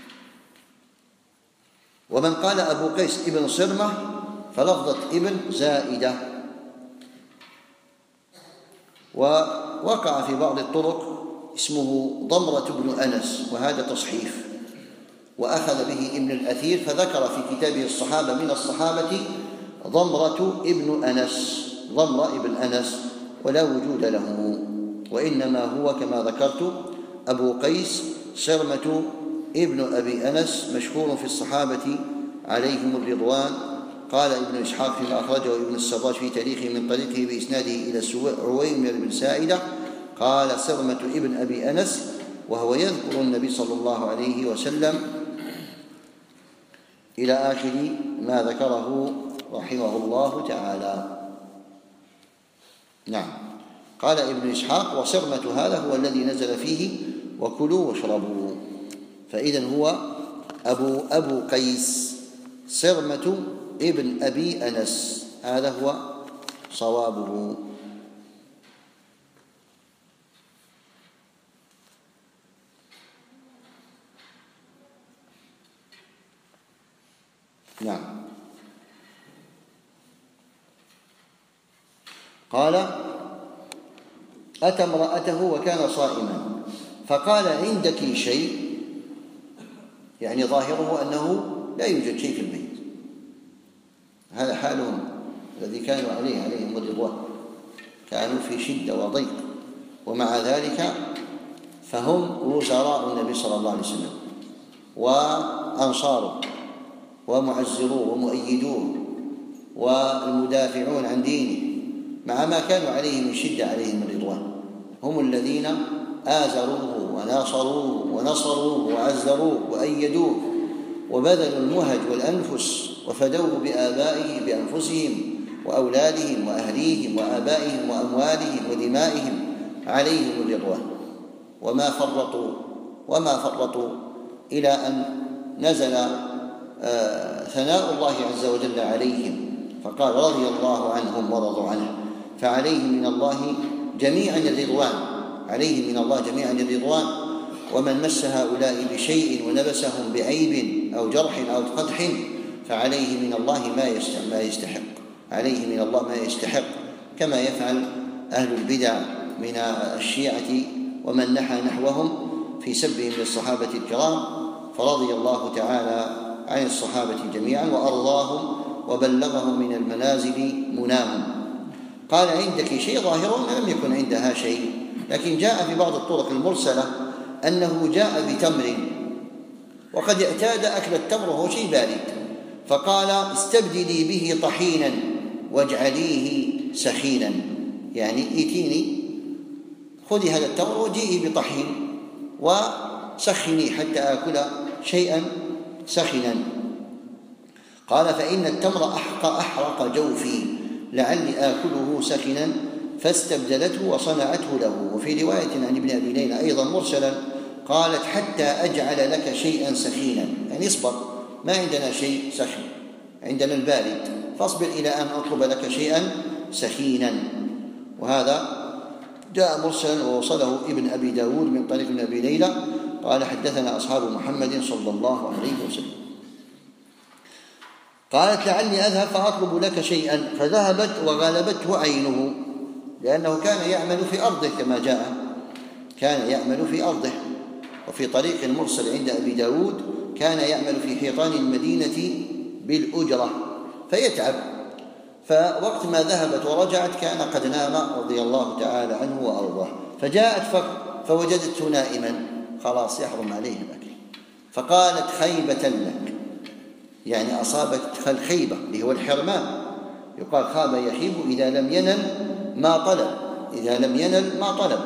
ومن قال أبو قيس ابن صرمة فلفظة ابن زائدة. ووقع في بعض الطرق اسمه ضمرة بن أنس، وهذا تصحيف، وأخذ به ابن الأثير فذكر في كتابه الصحابة من الصحابة ضمرة ابن أنس، ضمرة ابن أنس، ولا وجود له، وإنما هو كما ذكرت أبو قيس صرمة ابن أبي أنس، مشهور في الصحابة عليهم الرضوان. قال ابن إسحاق فيما أخرجه ابن السراج في تاريخه من طريقه بإسناده إلى عويمر بن سائدة قال صرمة ابن أبي أنس، وهو يذكر النبي صلى الله عليه وسلم إلى آخر ما ذكره رحمه الله تعالى. نعم. قال ابن إسحاق وصرمة هذا هو الذي نزل فيه وكلوا واشربوا، فإذن هو أبو, أبو قيس صرمة ابن أبي أنس، هذا هو صوابه. نعم. قال أتى امرأته وكان صائما فقال عندك شيء، يعني ظاهره أنه لا يوجد شيء في البيت. هذا حالهم الذي كانوا عليه عليهم الرضوان، كانوا في شدة وضيق، ومع ذلك فهم وزراء النبي صلى الله عليه وسلم وأنصاره ومعزروه ومؤيدوه والمدافعون عن دينه، مع ما كانوا عليه من شدة عليهم الرضوان. هم الذين آزروه وناصروه ونصروه وعزروه وأيدوه وبذلوا المهج والأنفس وفدوه بآبائه بأنفسهم وأولادهم وأهليهم وآبائهم وأموالهم ودمائهم عليهم الرضوان، وما فرطوا وما فرطوا إلى أن نزل آه ثناء الله عز وجل عليهم، فقال رضي الله عنهم ورضوا عنه، فعليهم من الله جميعا الرضوان، عليهم من الله جميعا الرضوان. ومن مس هؤلاء بشيء ونبسهم بعيب أو جرح أو قدح فعليه من الله ما يستحق، عليه من الله ما يستحق، كما يفعل أهل البدع من الشيعة ومن نحى نحوهم في سبهم للصحابة الكرام، فرضي الله تعالى عن الصحابة جميعا وأرضاهم وبلغهم من المنازل مناهم. قال عندك شيء، ظاهره لم يكن عندها شيء، لكن جاء في بعض الطرق المرسلة أنه جاء بتمر، وقد اعتاد أكل التمر وهو شيء بارد، فقال استبدلي به طحينا واجعليه سخينا، يعني ائتيني خذي هذا التمر وجيئي بطحين وسخني حتى آكل شيئا سخنا. قال فإن التمر أحق أحرق جوفي لعلي آكله سخنا، فاستبدلته وصنعته له. وفي رواية عن ابن أبي ليلى أيضا مرسلا قالت حتى أجعل لك شيئا سخينا، يعني اصبر، ما عندنا شيء سخن، عندنا البارد، فاصبر إلى أن أطلب لك شيئا سخينا. وهذا جاء مرسلا ووصله ابن أبي داود من طريق ابن أبي ليلى قال حدثنا أصحاب محمد صلى الله عليه وسلم. قالت لعلي أذهب فأطلب لك شيئا، فذهبت وغلبته عينه، لأنه كان يعمل في أرضه كما جاء، كان يعمل في أرضه. وفي طريق المرسل عند أبي داود كان يعمل في حيطان المدينة بالأجرة فيتعب، فوقت ما ذهبت ورجعت كان قد نام رضي الله تعالى عنه وأرضاه، فجاءت فوجدته نائما، خلاص يحرم عليه الأكل، فقالت خيبة لك، يعني أصابت الخيبة اللي هو الحرمان، يقال خاب يخيب إذا لم ينل ما طلب، إذا لم ينل ما طلب.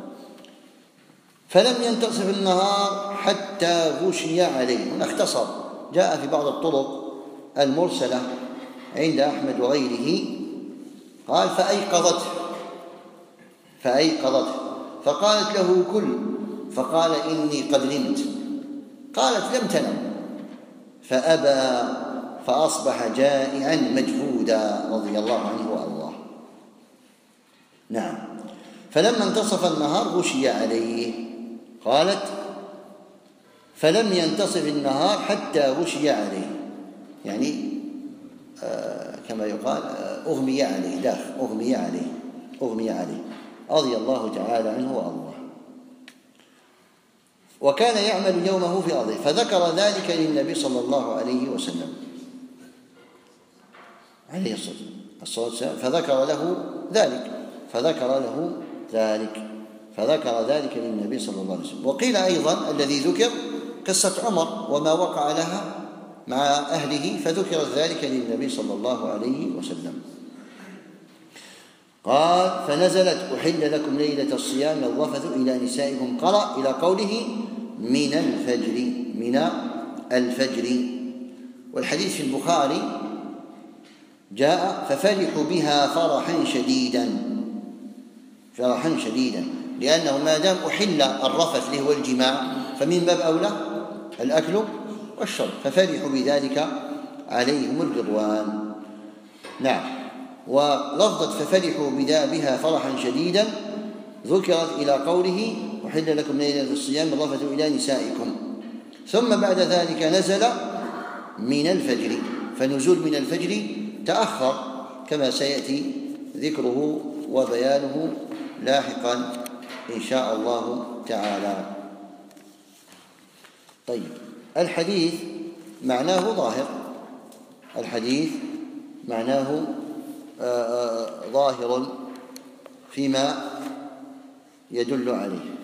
فلم ينتصف النهار حتى غشي عليه. هنا اختصر، جاء في بعض الطرق المرسلة عند أحمد وغيره قال فأيقظته فأيقظته فقالت له كل، فقال إني قد نمت. قالت لم تنم، فأبى فأصبح جائعا مجهودا رضي الله عنه وأرضاه. نعم. فلما انتصف النهار غشي عليه. قالت فلم ينتصف النهار حتى غشي عليه، يعني آه كما يقال آه أغمي عليه، داخ أغمي عليه أغمي عليه رضي الله تعالى عنه وأرضاه. وكان يعمل يومه في أرضه، فذكر ذلك للنبي صلى الله عليه وسلم عليه الصلاة والسلام، فذكر له ذلك فذكر له ذلك فذكر ذلك للنبي صلى الله عليه وسلم. وقيل أيضا الذي ذكر قصة عمر وما وقع لها مع أهله، فذكر ذلك للنبي صلى الله عليه وسلم. قال فنزلت أحل لكم ليلة الصيام الرفث إلى نسائكم، قرأ إلى قوله من الفجر من الفجر. والحديث في البخاري جاء ففرحوا بها فرحا شديدا فرحا شديدا لأنه ما دام أحل الرفث اللي هو الجماع فمن باب أولى الأكل والشرب، ففرحوا بذلك عليهم الرضوان. نعم. ولفظة ففرحوا بها فرحا شديدا ذكرت إلى قوله أحل لكم ليلة الصيام الرفث إلى نسائكم، ثم بعد ذلك نزل من الفجر، فنزول من الفجر تأخر كما سيأتي ذكره وبيانه لاحقا إن شاء الله تعالى. طيب، الحديث معناه ظاهر الحديث معناه ظاهر فيما يدل عليه.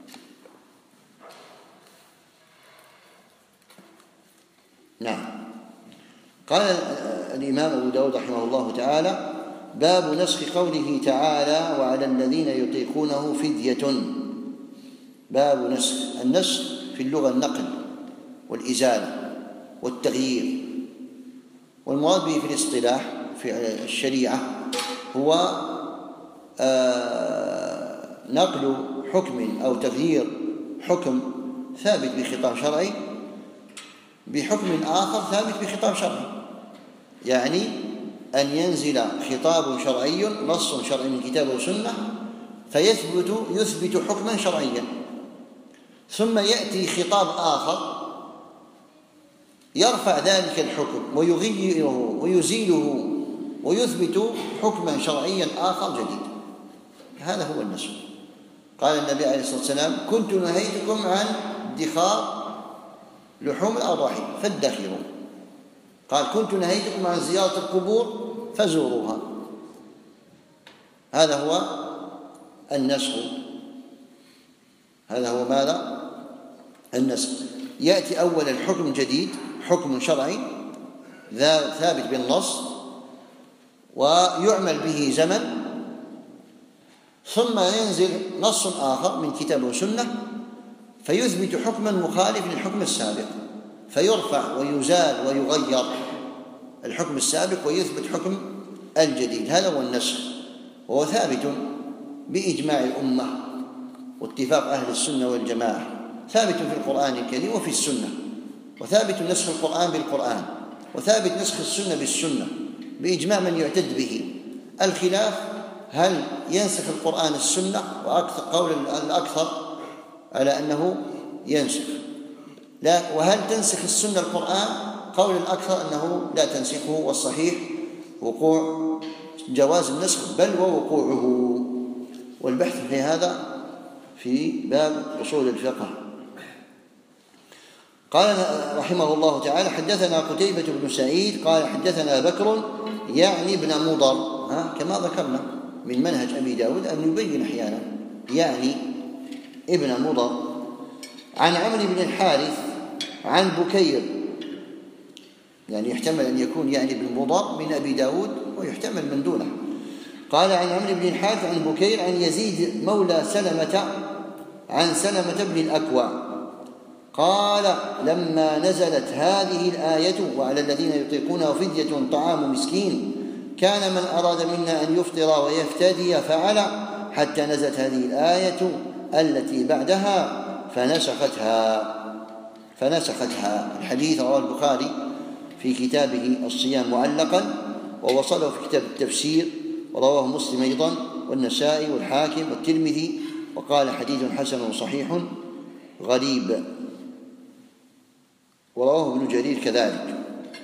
نعم. قال الإمام أبو داود رحمه الله تعالى باب نسخ قوله تعالى وعلى الذين يطيقونه فدية. باب نسخ. النسخ في اللغة النقل والإزالة والتغيير، والمراد به في الاصطلاح في الشريعة هو نقل حكم أو تغيير حكم ثابت بخطاب شرعي بحكم آخر ثابت بخطاب شرعي، يعني أن ينزل خطاب شرعي نص شرعي من كتاب وسنة فيثبت يثبت حكما شرعيا، ثم يأتي خطاب آخر يرفع ذلك الحكم ويغيره ويزيله ويثبت حكما شرعيا آخر جديد. هذا هو النسخ. قال النبي عليه الصلاة والسلام كنت نهيتكم عن ادخار لحوم الأضاحي فادخروا. قال كنت نهيتكم عن زيارة القبور فزوروها. هذا هو النسخ. هذا هو ماذا؟ النسخ. يأتي أولا الحكم جديد، حكم شرعي ثابت بالنص ويعمل به زمن، ثم ينزل نص آخر من كتاب وسنة فيثبت حكما مخالف للحكم السابق، فيرفع ويزال ويغير الحكم السابق ويثبت حكم الجديد. هذا هو النسخ، وهو ثابت بإجماع الأمة واتفاق أهل السنة والجماعة، ثابت في القرآن الكريم وفي السنة، وثابت نسخ القرآن بالقرآن، وثابت نسخ السنة بالسنة بإجماع من يعتد به. الخلاف هل ينسخ القرآن السنة، وأكثر قول الأكثر على أنه ينسخ، لا، وهل تنسخ السنة القرآن؟ قول الأكثر أنه لا تنسخه، والصحيح وقوع جواز النسخ بل ووقوعه. والبحث في هذا في باب أصول الفقه. قال رحمه الله تعالى حدثنا قتيبة بن سعيد قال حدثنا بكر يعني ابن مضر، ها كما ذكرنا من منهج أبي داود أن يبين أحيانا يعني ابن مضر، عن عمرو بن الحارث عن بكير، يعني يحتمل أن يكون يعني ابن مضر من أبي داود ويحتمل من دونه، قال عن عمرو بن الحارث عن بكير عن يزيد مولى سلمة عن سلمة بن الأكوع قال لما نزلت هذه الآية وعلى الذين يطيقونه فدية طعام مسكين كان من أراد منا أن يفطر ويفتدي فعل حتى نزلت هذه الآية التي بعدها فنسختها فنسختها. الحديث رواه البخاري في كتابه الصيام معلقا، ووصله في كتاب التفسير، ورواه مسلم أيضا والنسائي والحاكم والترمذي، وقال حديث حسن صحيح غريب، ورواه ابن جرير كذلك،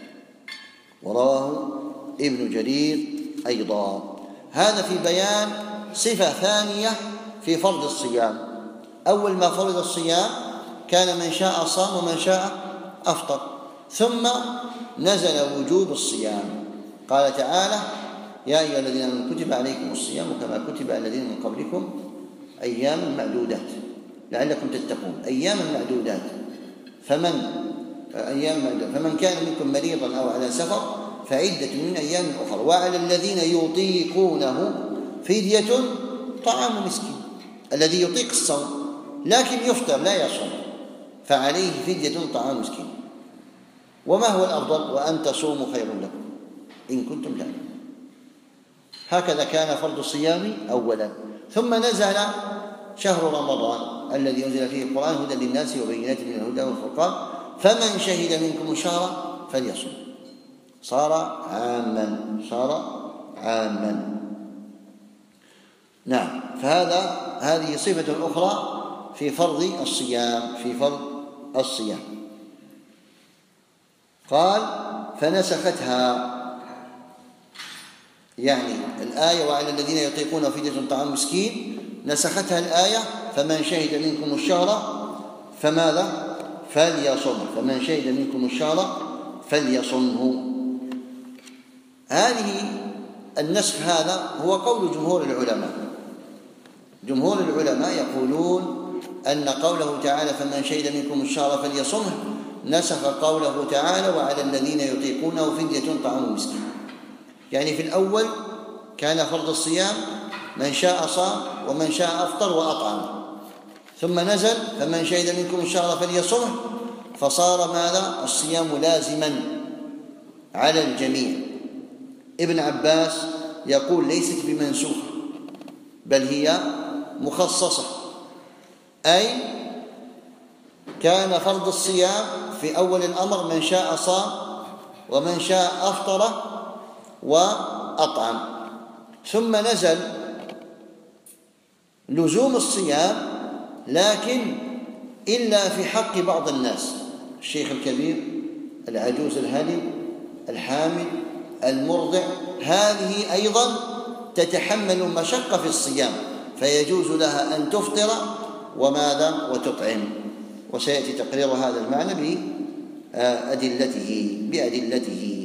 ورواه ابن جرير أيضا. هذا في بيان صفة ثانية في فرض الصيام. أول ما فرض الصيام كان من شاء صام ومن شاء أفطر، ثم نزل وجوب الصيام. قال تعالى يا أيها الذين آمنوا كتب عليكم الصيام كما كتب على الذين من قبلكم أياما معدودات لعلكم تتقون. أياما معدودات، فمن أيام معدودات فمن كان منكم مريضا أو على سفر فعدة من أيام أخرى، وعلى الذين يطيقونه فدية طعام مسكين. الذي يطيق الصوم لكن يفطر لا يصوم فعليه فدية طعام مسكين. وما هو الأفضل؟ وأن تصوموا خير لكم إن كنتم تعلمون. هكذا كان فرض الصيام أولا. ثم نزل شهر رمضان الذي أنزل فيه القرآن هدى للناس وبينات من الهدى والفرقان فمن شهد منكم الشهر فليصم. صار عاما صار عاما نعم. فهذا هذه صفة أخرى في فرض الصيام في فرض الصيام. قال فنسختها، يعني الآية وعلى الذين يطيقون فدية طعام مسكين نسختها الآية فمن شهد منكم الشهر فماذا؟ فليصمه. فمن شهد منكم الشهر فليصمه. هذه النسخ هذا هو قول جمهور العلماء. جمهور العلماء يقولون أن قوله تعالى فمن شهد منكم الشهر فليصمه نسخ قوله تعالى وعلى الذين يطيقونه فدية طعام مسكين. يعني في الأول كان فرض الصيام من شاء صام ومن شاء أفطر وأطعم، ثم نزل فمن شهد منكم الشهر فليصمه، فصار ماذا؟ الصيام لازما على الجميع. ابن عباس يقول ليست بمنسوخة بل هي مخصصة، أي كان فرض الصيام في أول الأمر من شاء صام ومن شاء أفطر وأطعم، ثم نزل لزوم الصيام لكن إلا في حق بعض الناس، الشيخ الكبير، العجوز الهلم، الحامل، المرضع، هذه أيضا تتحمل مشقة في الصيام فيجوز لها أن تفطر وماذا؟ وتطعم. وسيأتي تقرير هذا المعنى بأدلته بأدلته.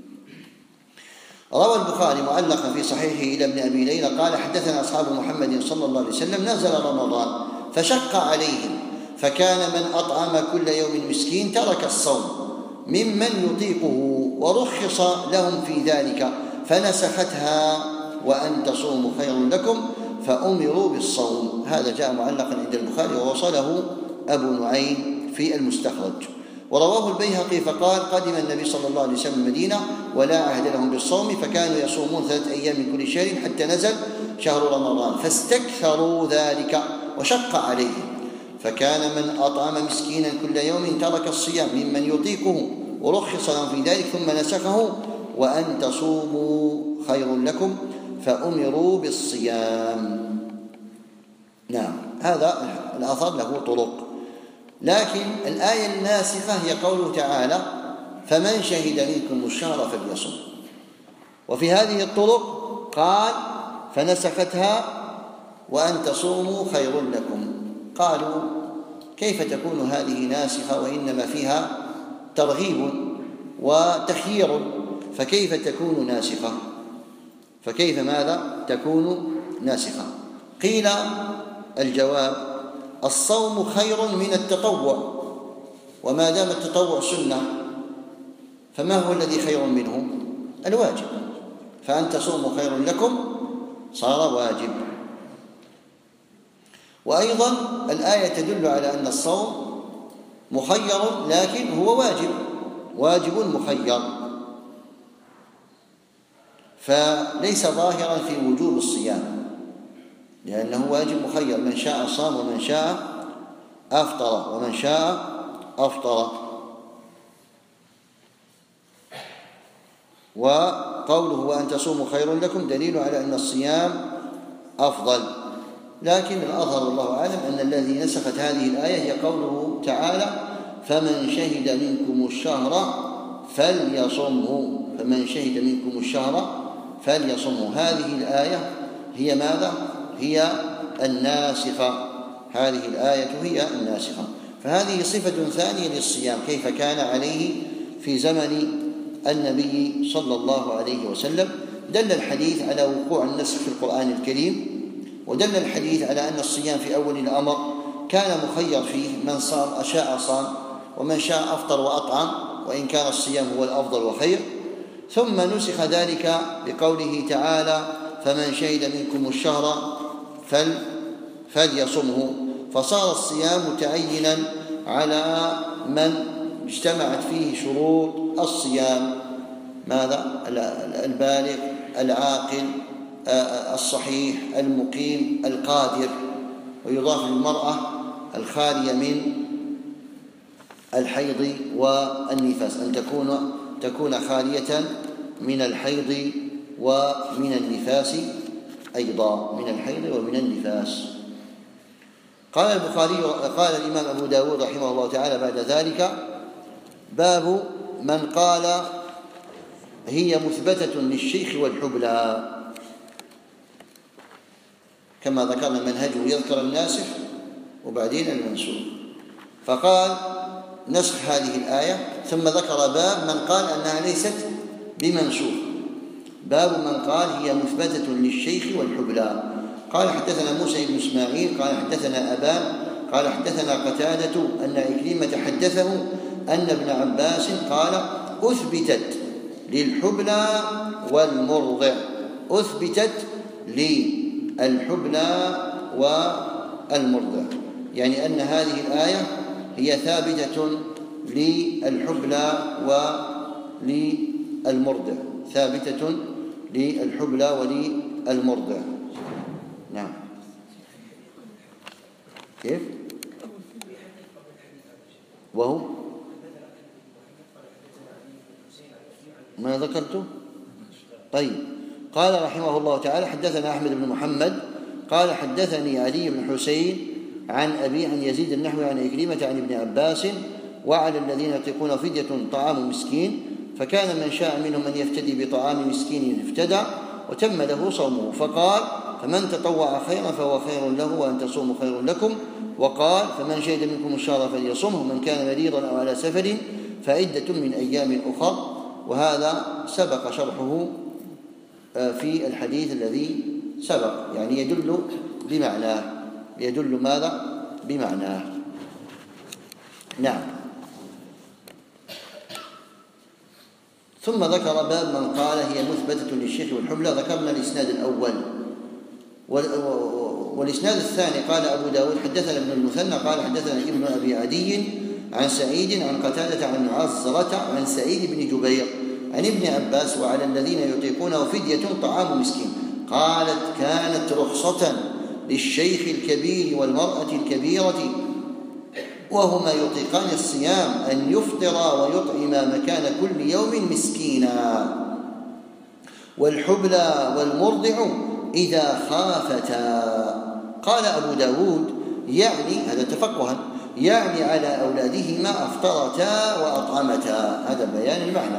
روى البخاري معلقا في صحيحه إلى ابن أبي ليلى قال حدثنا أصحاب محمد صلى الله عليه وسلم نزل رمضان فشق عليهم فكان من أطعم كل يوم مسكين ترك الصوم ممن يطيقه ورخص لهم في ذلك فنسختها وأن تصوموا خير لكم فأمروا بالصوم. هذا جاء معلقا عند البخاري ووصله أبو نعيم في المستخرج. ورواه البيهقي فقال قدم النبي صلى الله عليه وسلم المدينة ولا عهد لهم بالصوم فكانوا يصومون ثلاثة أيام من كل شهر حتى نزل شهر رمضان فاستكثروا ذلك وشق عليهم فكان من أطعم مسكينا كل يوم ترك الصيام ممن يطيقه ورخص لهم في ذلك ثم نسخه وأن تصوموا خير لكم فأمروا بالصيام. نعم، هذا الأثر له طرق، لكن الآية الناسخة هي قوله تعالى فمن شهد منكم الشهر فليصم. وفي هذه الطرق قال فنسختها وأن تصوموا خير لكم. قالوا كيف تكون هذه ناسخة وإنما فيها ترغيب وتخيير، فكيف تكون ناسخة؟ فكيف ماذا تكون ناسخة؟ قيل الجواب الصوم خير من التطوع، وما دام التطوع سنة فما هو الذي خير منه؟ الواجب. فأن تصوموا خير لكم صار واجب. وأيضا الآية تدل على أن الصوم مخير لكن هو واجب، واجب مخير، فليس ظاهرا في وجوب الصيام لأنه واجب مخير، من شاء صام ومن شاء أفطر ومن شاء أفطر. وقوله وأن تصوموا خير لكم دليل على أن الصيام أفضل، لكن الأظهر والله أعلم أن الذي نسخت هذه الآية هي قوله تعالى فمن شهد منكم الشهر فليصمه، فمن شهد منكم الشهر فليصمه. هذه الآية هي ماذا؟ هي الناسخة، هذه الآية هي الناسخة. فهذه صفة ثانية للصيام كيف كان عليه في زمن النبي صلى الله عليه وسلم. دل الحديث على وقوع النسخ في القرآن الكريم، ودل الحديث على أن الصيام في أول الأمر كان مخير فيه، من صام شاء صام ومن شاء أفطر وأطعم، وإن كان الصيام هو الأفضل وخير. ثم نسخ ذلك بقوله تعالى فمن شهد منكم الشهر فل فليصمه، فصار الصيام متعينا على من اجتمعت فيه شروط الصيام، ماذا؟ البالغ، العاقل، الصحيح، المقيم، القادر. ويضاف للمرأة الخالية من الحيض والنفاس، أن تكون تكون خالية من الحيض ومن النفاس أيضا، من الحيض ومن النفاس. قال البخاري قال الإمام أبو داود رحمه الله تعالى بعد ذلك باب من قال هي مثبتة للشيخ والحبلى، كما ذكرنا منهجه يذكر الناسخ وبعدين المنسوخ، فقال نسخ هذه الآية، ثم ذكر باب من قال أنها ليست بمنسوخ، باب من قال هي مثبتة للشيخ والحبلى. قال حدثنا موسى بن إسماعيل قال حدثنا أبان قال حدثنا قتادة أن عكرمة حدثه أن ابن عباس قال أثبتت للحبلى والمرضع، أثبتت للحبلى والمرضع، يعني أن هذه الآية هي ثابتة للحبلى وللمرضع، ثابتة للحبلى وللمرضع. نعم. كيف؟ وهو ما ذكرته؟ طيب. قال رحمه الله تعالى حدثنا أحمد بن محمد قال حدثني علي بن حسين عن أبي عن يزيد النحوي عن عكرمة عن ابن عباس وعلى الذين يطيقون فدية طعام مسكين، فكان من شاء منهم من يفتدي بطعام مسكين افتدى وتم له صومه، فقال فمن تطوع خيرا فهو خير له وأن تصوموا خير لكم، وقال فمن شهد منكم الشهر فليصمه من كان مريضا أو على سفر فعدة من أيام أخر. وهذا سبق شرحه في الحديث الذي سبق، يعني يدل بمعناه، يدل ماذا؟ بمعناه. نعم. ثم ذكر باب من قال هي مثبتة للشيخ والحبلى. ذكرنا الإسناد الأول، والإسناد الثاني قال أبو داود حدثنا ابن المثنى قال حدثنا ابن أبي عدي عن سعيد عن قتادة عن عزرة عن سعيد بن جبير عن ابن عباس وعلى الذين يطيقونه فدية طعام مسكين. قالت كانت رخصة للشيخ الكبير والمرأة الكبيرة وهما يطيقان الصيام أن يفطرا ويطعما مكان كل يوم مسكينا، والحبلى والمرضع إذا خافتا. قال أبو داود يعني هذا تفقها، يعني على أولادهما أفطرتا وأطعمتا، هذا بيان المعنى.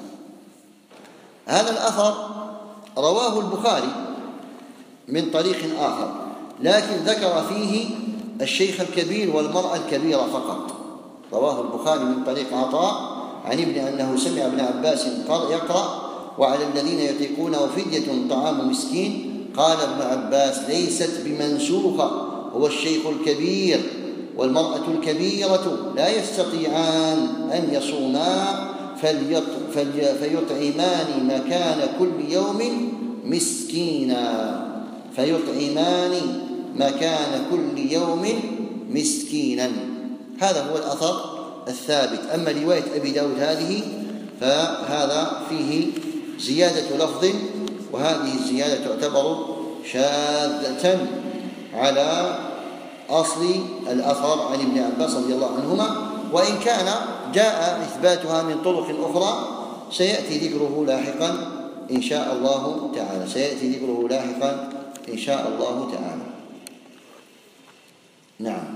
هذا الأثر رواه البخاري من طريق آخر، لكن ذكر فيه الشيخ الكبير والمرأة الكبيرة فقط. رواه البخاري من طريق عطاء عن ابن أنه سمع ابن عباس يقرأ وعلى الذين يطيقونه فدية طعام مسكين. قال ابن عباس ليست بمنسوخة، هو الشيخ الكبير والمرأة الكبيرة لا يستطيعان أن يصوما فيطعمان مكان كل يوم مسكينا. فيطعمان مكان كل يوم مسكينا. هذا هو الأثر الثابت. أما رواية أبي داود هذه فهذا فيه زيادة لفظ، وهذه الزيادة تعتبر شاذة على أصل الأثر عن ابن عباس رضي الله عنهما، وإن كان جاء إثباتها من طرق أخرى سيأتي ذكره لاحقا إن شاء الله تعالى سيأتي ذكره لاحقا إن شاء الله تعالى. نعم.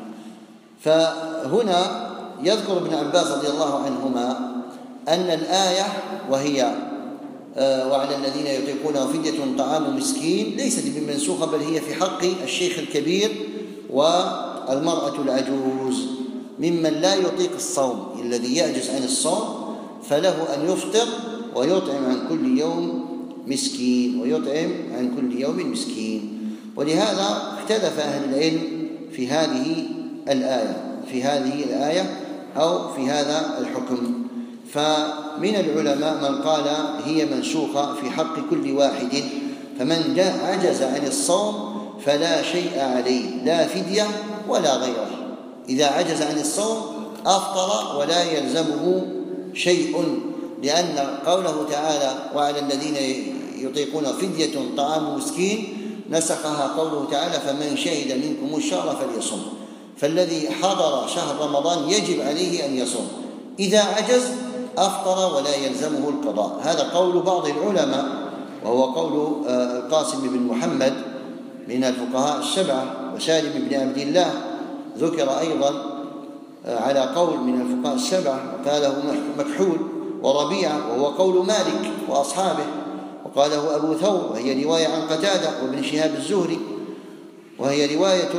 فهنا يذكر ابن عباس رضي الله عنهما أن الآية وهي وعلى الذين يطيقونه فدية طعام مسكين ليست بمنسوخة، بل هي في حق الشيخ الكبير والمرأة العجوز ممن لا يطيق الصوم، الذي يعجز عن الصوم فله أن يفطر ويطعم عن كل يوم مسكين ويطعم عن كل يوم مسكين. ولهذا اختلف أهل العلم في هذه الآية في هذه الآية أو في هذا الحكم. فمن العلماء من قال هي منسوخة في حق كل واحد، فمن جاء عجز عن الصوم فلا شيء عليه، لا فدية ولا غيره. إذا عجز عن الصوم أفطر ولا يلزمه شيء، لأن قوله تعالى وعلى الذين يطيقون فدية طعام مسكين نسخها قوله تعالى فمن شهد منكم الشهر فليصم. فالذي حضر شهر رمضان يجب عليه أن يصوم، إذا عجز أفطر ولا يلزمه القضاء. هذا قول بعض العلماء، وهو قول القاسم بن محمد من الفقهاء السبعة، وسالم بن عبد الله ذكر أيضا على قول من الفقهاء السبعة وقاله مكحول وربيعة، وهو قول مالك وأصحابه، وقاله أبو ثور، وهي رواية عن قتادة وابن شهاب الزهري، وهي رواية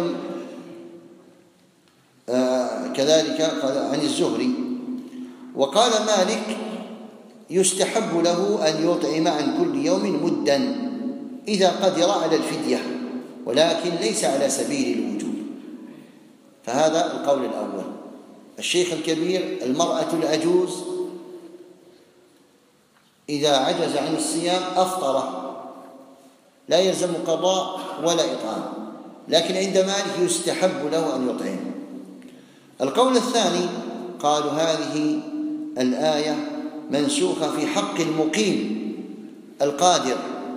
كذلك عن الزهري. وقال مالك يستحب له أن يطعم عن كل يوم مدا إذا قدر على الفدية، ولكن ليس على سبيل الوجوب. فهذا القول الأول. الشيخ الكبير، المرأة العجوز إذا عجز عن الصيام أفطر، لا يلزم قضاء ولا إطعام، لكن عند مالك يستحب له أن يطعم. القول الثاني قالوا هذه الآية منسوخة في حق المقيم القادر،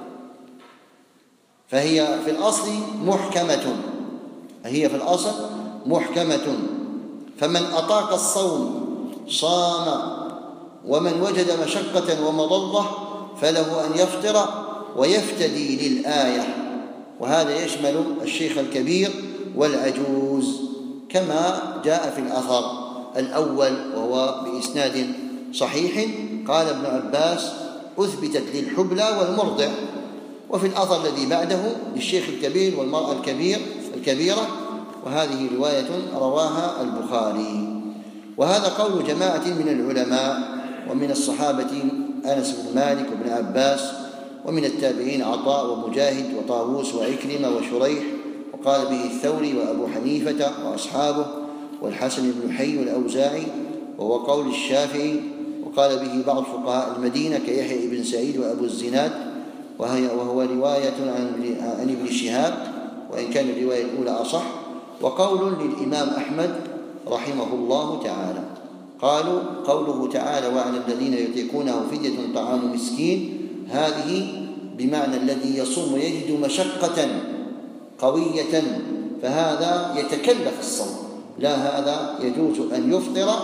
فهي في الأصل محكمة هي في الأصل محكمة فمن أطاق الصوم صام، ومن وجد مشقة ومضرة فله أن يفطر ويفتدي للآية. وهذا يشمل الشيخ الكبير والعجوز كما جاء في الأثر الأول وهو بإسناد صحيح. قال ابن عباس أثبتت للحبلى والمرضع، وفي الأثر الذي بعده للشيخ الكبير والمرأة الكبير الكبيرة، وهذه رواية رواها البخاري. وهذا قول جماعة من العلماء ومن الصحابة أنس بن مالك وابن عباس، ومن التابعين عطاء ومجاهد وطاووس وعكرمة وشريح، وقال به الثوري وأبو حنيفة وأصحابه والحسن بن حي والأوزاعي، وهو قول الشافعي، وقال به بعض فقهاء المدينة كيحيى بن سعيد وأبو الزناد، وهي وهو رواية عن, عن ابن شهاب، وإن كان الرواية الأولى أصح. وقول للإمام أحمد رحمه الله تعالى. قالوا قوله تعالى وعلى الذين يطيقونه فدية طعام مسكين، هذه بمعنى الذي يصوم ويجد مشقة قوية، فهذا يتكلف الصوم، لا هذا يجوز أن يفطر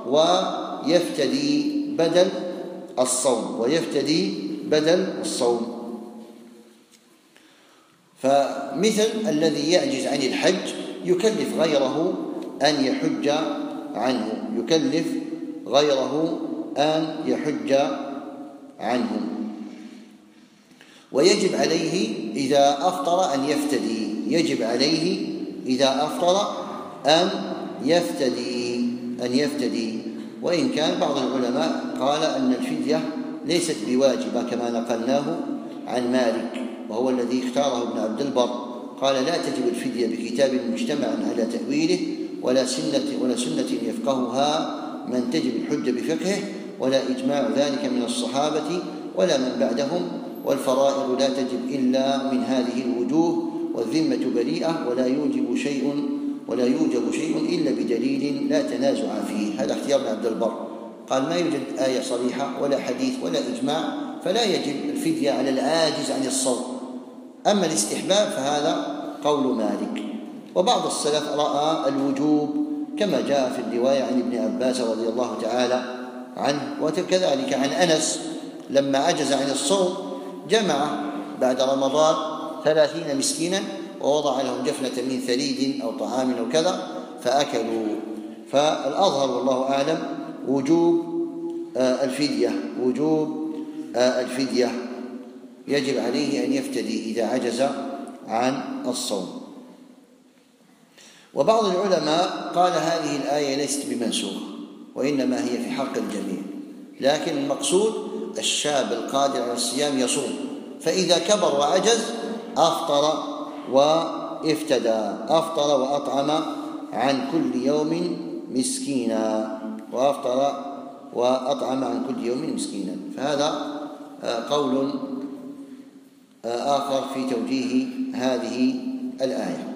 ويفتدي بدل الصوم ويفتدي بدل الصوم. فمثل الذي يعجز عن الحج يكلف غيره أن يحج عنه يكلف غيره أن يحج عنه ويجب عليه إذا أفطر أن يفتدي يجب عليه إذا أفطر أن يفتدي أن يفتدي وإن كان بعض العلماء قال أن الفدية ليست بواجبة كما نقلناه عن مالك، وهو الذي اختاره ابن عبد البر، قال لا تجب الفدية بكتاب مجتمع على تأويله ولا سنة ولا سنة يفقهها من تجب الحجة بفقهه، ولا إجماع ذلك من الصحابة ولا من بعدهم، والفرائض لا تجب إلا من هذه الوجوه، والذمة بريئة ولا يوجب شيء ولا يوجب شيء إلا بدليل لا تنازع فيه. هذا اختيار ابن عبد البر، قال ما يوجد آية صريحة ولا حديث ولا إجماع، فلا يجب الفدية على العاجز عن الصوم. أما الاستحباب فهذا قول مالك. وبعض السلف رأى الوجوب كما جاء في الرواية عن ابن عباس رضي الله تعالى عنه، وكذلك عن أنس لما عجز عن الصوم جمع بعد رمضان ثلاثين مسكينا ووضع لهم جفنة من ثريد أو طعام أو كذا فأكلوا. فالأظهر والله أعلم وجوب الفدية، وجوب الفدية يجب عليه أن يفتدي إذا عجز عن الصوم. وبعض العلماء قال هذه الآية ليست بمنسوخة وإنما هي في حق الجميع، لكن المقصود الشاب القادر على الصيام يصوم، فإذا كبر وعجز أفطر وافتدى، أفطر وأطعم عن كل يوم مسكينا، وأفطر وأطعم عن كل يوم مسكينا. فهذا قول آخر في توجيه هذه الآية.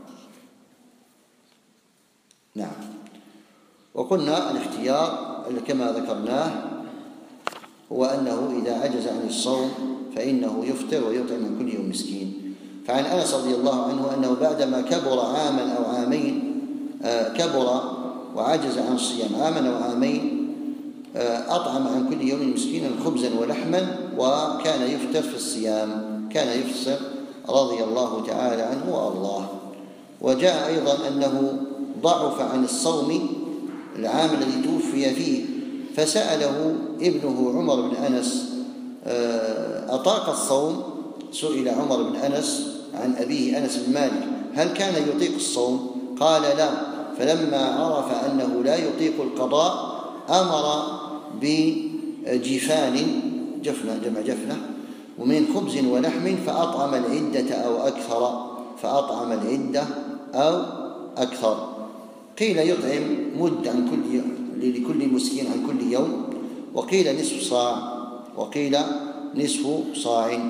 نعم. وقلنا الاختيار كما ذكرناه هو أنه إذا عجز عن الصوم فإنه يفطر ويطعم عن كل يوم مسكين. فعن أنس رضي الله عنه أنه بعدما كبر عاما أو عامين كبر وعجز عن الصيام عاما أو عامين أطعم عن كل يوم مسكينا خبزا ولحما، وكان يفطر في الصيام، كان يفطر رضي الله تعالى عنه وأرضاه. وجاء أيضا أنه ضعف عن الصوم العام الذي توفي فيه، فسأله ابنه عمر بن أنس أطاق الصوم؟ سئل عمر بن أنس عن أبيه أنس بن مالك هل كان يطيق الصوم؟ قال لا. فلما عرف أنه لا يطيق القضاء أمر بجفان، جفنة جمع جفنة، ومن خبز ولحم فأطعم العدة أو أكثر، فأطعم العدة أو أكثر. قيل يطعم مد عن كل لكل مسكين عن كل يوم، وقيل نصف صاع، وقيل نصف صاع.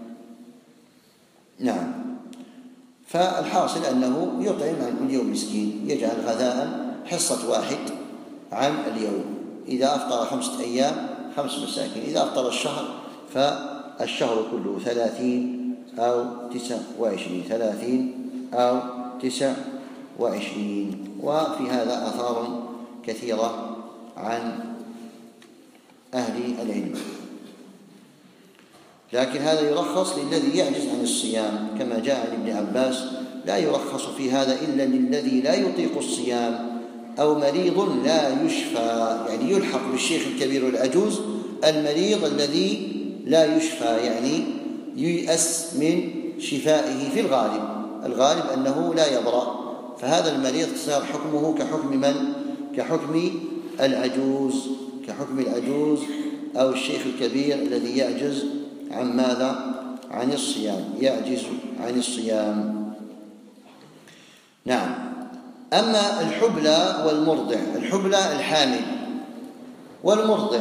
نعم. فالحاصل أنه يطعم عن كل يوم مسكين، يجعل غذاء حصة واحد عن اليوم. إذا أفطر خمسة أيام خمس مساكين، إذا أفطر الشهر فالشهر كله ثلاثين أو تسع وعشرين، ثلاثين أو تسع وعشرين. وفي هذا آثار كثيرة عن أهل العلم، لكن هذا يرخص للذي يعجز عن الصيام كما جاء عن ابن عباس لا يرخص في هذا إلا للذي لا يطيق الصيام أو مريض لا يشفى، يعني يلحق بالشيخ الكبير والعجوز المريض الذي لا يشفى، يعني ييأس من شفائه في الغالب، الغالب أنه لا يبرأ، فهذا المريض صار حكمه كحكم من؟ كحكم العجوز، كحكم العجوز أو الشيخ الكبير الذي يعجز عن ماذا؟ عن الصيام، يعجز عن الصيام. نعم. أما الحبلى والمرضع، الحبلى الحامل والمرضع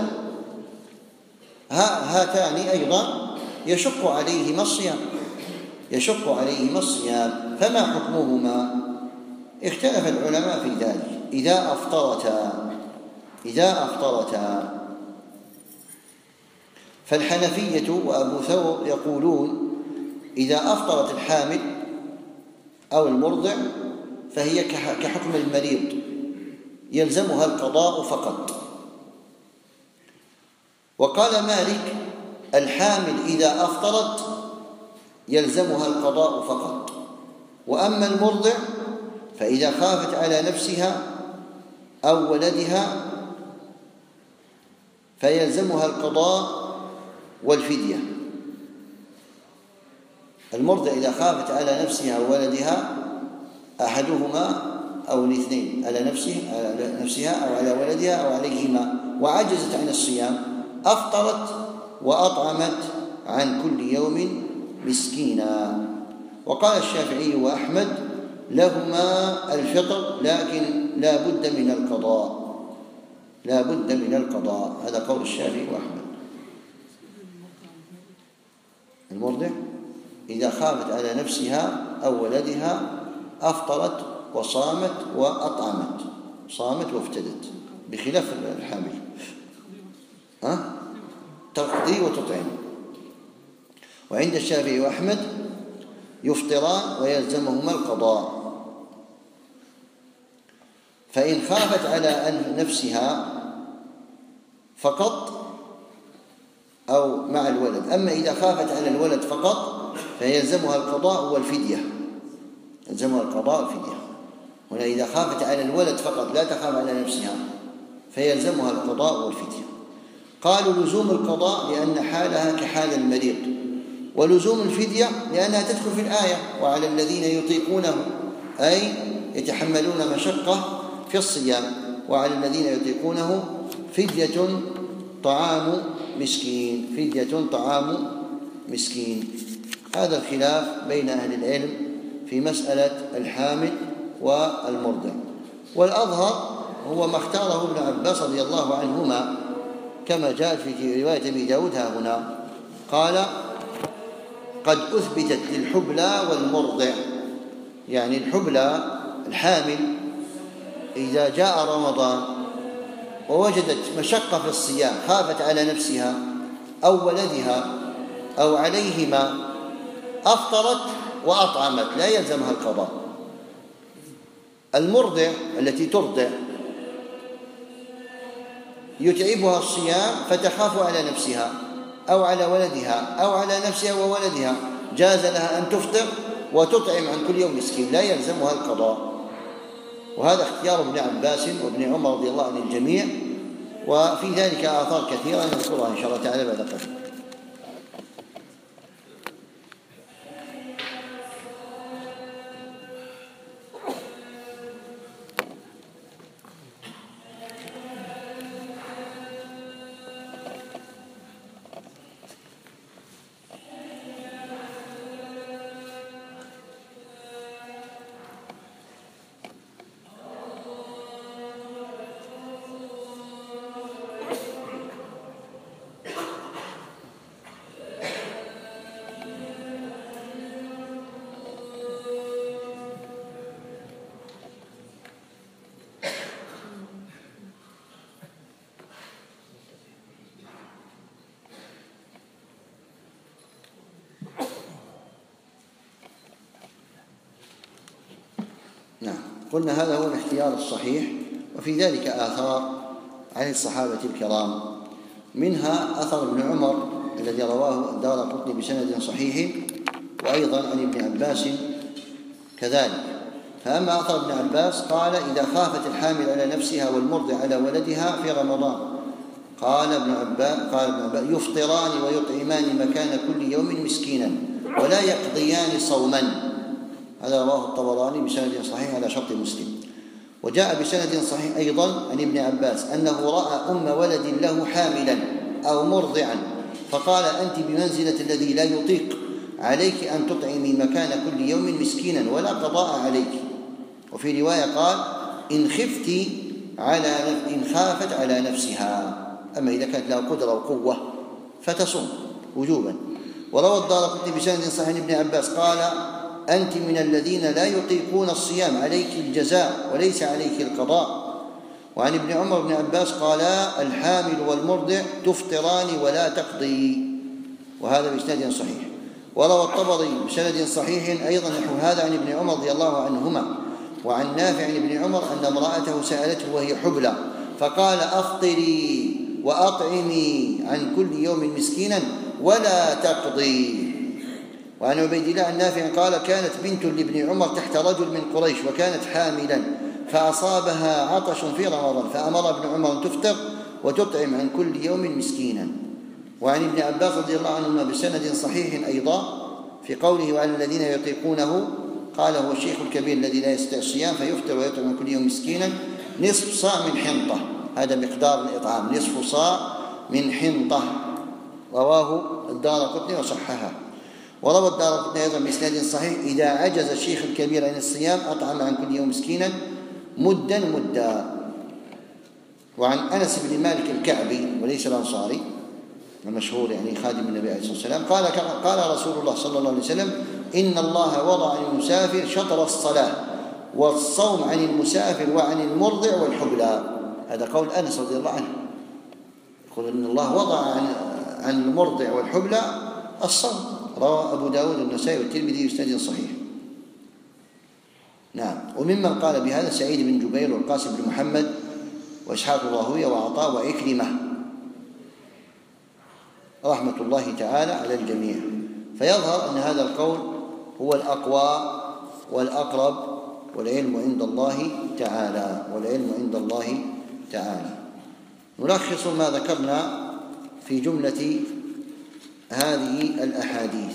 هاتان أيضا يشق عليهما الصيام، يشق عليهما الصيام، فما حكمهما؟ اختلف العلماء في ذلك. إذا أفطرتا إذا أفطرتا فالحنفية وأبو ثور يقولون إذا أفطرت الحامل أو المرضع فهي كحكم المريض يلزمها القضاء فقط. وقال مالك الحامل إذا أفطرت يلزمها القضاء فقط، وأما المرضع فإذا خافت على نفسها أو ولدها فيلزمها القضاء والفدية. المرضع إذا خافت على نفسها وولدها أحدهما أو الاثنين، على نفسه على نفسها أو على ولدها أو عليهما، وعجزت عن الصيام أفطرت وأطعمت عن كل يوم مسكينا. وقال الشافعي وأحمد لهما الفطر لكن لا بد من القضاء، لا بد من القضاء، هذا قول الشافعي وأحمد. المرضع إذا خافت على نفسها أو ولدها أفطرت وصامت وأطعمت، صامت وافتدت، بخلاف الحامل ها؟ تقضي وتطعم. وعند الشافعي وأحمد يفطران ويلزمهما القضاء. فإن خافت على نفسها فقط أو مع الولد. أما إذا خافت على الولد فقط فيلزمها القضاء والفدية، يلزمها القضاء والفدية. هنا إذا خافت على الولد فقط لا تخاف على نفسها فيلزمها القضاء والفدية. قالوا لزوم القضاء لأن حالها كحال المريض، ولزوم الفدية لأنها تدخل في الآية وعلى الذين يطيقونه، أي يتحملون مشقة في الصيام، وعلى الذين يطيقونه فدية طعام مسكين، فدية طعام مسكين. هذا الخلاف بين أهل العلم في مسألة الحامل والمرضع. والأظهر هو ما اختاره ابن عباس رضي الله عنهما كما جاء في رواية أبي داود ها هنا، قال قد أثبتت للحبلى والمرضع، يعني الحبلى الحامل إذا جاء رمضان ووجدت مشقة في الصيام، خافت على نفسها أو ولدها أو عليهما، أفطرت وأطعمت لا يلزمها القضاء. المرضع التي ترضع يتعبها الصيام فتخاف على نفسها أو على ولدها أو على نفسها وولدها، جاز لها أن تفطر وتطعم عن كل يوم مسكين، لا يلزمها القضاء. وهذا اختيار ابن عباس وابن عمر رضي الله عن الجميع، وفي ذلك آثار كثيرة نذكرها إن شاء الله تعالى بعد قليل. نعم، قلنا هذا هو الاختيار الصحيح، وفي ذلك آثار عن الصحابة الكرام، منها أثر ابن عمر الذي رواه الدارقطني بسند صحيح، وأيضا عن ابن عباس كذلك. فأما أثر ابن عباس قال إذا خافت الحامل على نفسها والمرضع على ولدها في رمضان، قال ابن عباس قال ابن عباس يفطران ويطعمان مكان كل يوم مسكينا ولا يقضيان صوما. هذا رواه الطبراني بسند صحيح على شرط مسلم. وجاء بسند صحيح أيضا عن ابن عباس أنه رأى أم ولد له حاملا أو مرضعا فقال أنت بمنزلة الذي لا يطيق، عليك أن تطعمي مكان كل يوم مسكينا ولا قضاء عليك. وفي رواية قال إن خفت على نف... إن خافت على نفسها، أما إذا كانت لها قدرة وقوة فتصوم وجوبا. وروى الدارقطني بسند صحيح عن ابن عباس قال أنت من الذين لا يطيقون الصيام، عليك الجزاء وليس عليك القضاء. وعن ابن عمر بن عباس قال الحامل والمرضع تفطران ولا تقضي، وهذا بإسناد صحيح. وروى الطبري بسند صحيح أيضا نحو هذا عن ابن عمر رضي الله عنهما. وعن نافع عن ابن عمر أن امرأته سألته وهي حبلى فقال أفطري وأطعمي عن كل يوم مسكينا ولا تقضي. وعن عبيد الله عن نافع قال كانت بنت لابن عمر تحت رجل من قريش وكانت حاملا فأصابها عطش في رمضان فأمر ابن عمر أن تفطر وتطعم عن كل يوم مسكينا. وعن ابن عباس رضي الله عنهما بسند صحيح أيضا في قوله وعلى الذين يطيقونه قال هو الشيخ الكبير الذي لا يستطيع الصيام فيفطر ويطعم عن كل يوم مسكينا نصف صاع من حنطة، هذا مقدار الإطعام، نصف صاع من حنطة. رواه الدارقطني وصححه. وروى الدارقطني أيضا بإسناد صحيح إذا عجز الشيخ الكبير عن الصيام أطعم عن كل يوم مسكينا مدا مدا. وعن أنس بن مالك الكعبي وليس الأنصاري المشهور يعني خادم النبي عليه الصلاة والسلام، قال قال رسول الله صلى الله عليه وسلم: إن الله وضع عن المسافر شطر الصلاة والصوم عن المسافر وعن المرضع والحبلى. هذا قول أنس رضي الله عنه، يقول إن الله وضع عن عن المرضع والحبلى الصوم. رواه أبو داود والنسائي والترمذي بإسناد صحيح. نعم. وممن قال بهذا سعيد بن جبير والقاسم بن محمد وإسحاق الراهوية وعطاء وعكرمة رحمة الله تعالى على الجميع. فيظهر أن هذا القول هو الأقوى والأقرب، والعلم عند الله تعالى، والعلم عند الله تعالى. نلخص ما ذكرنا في جملة هذه الأحاديث.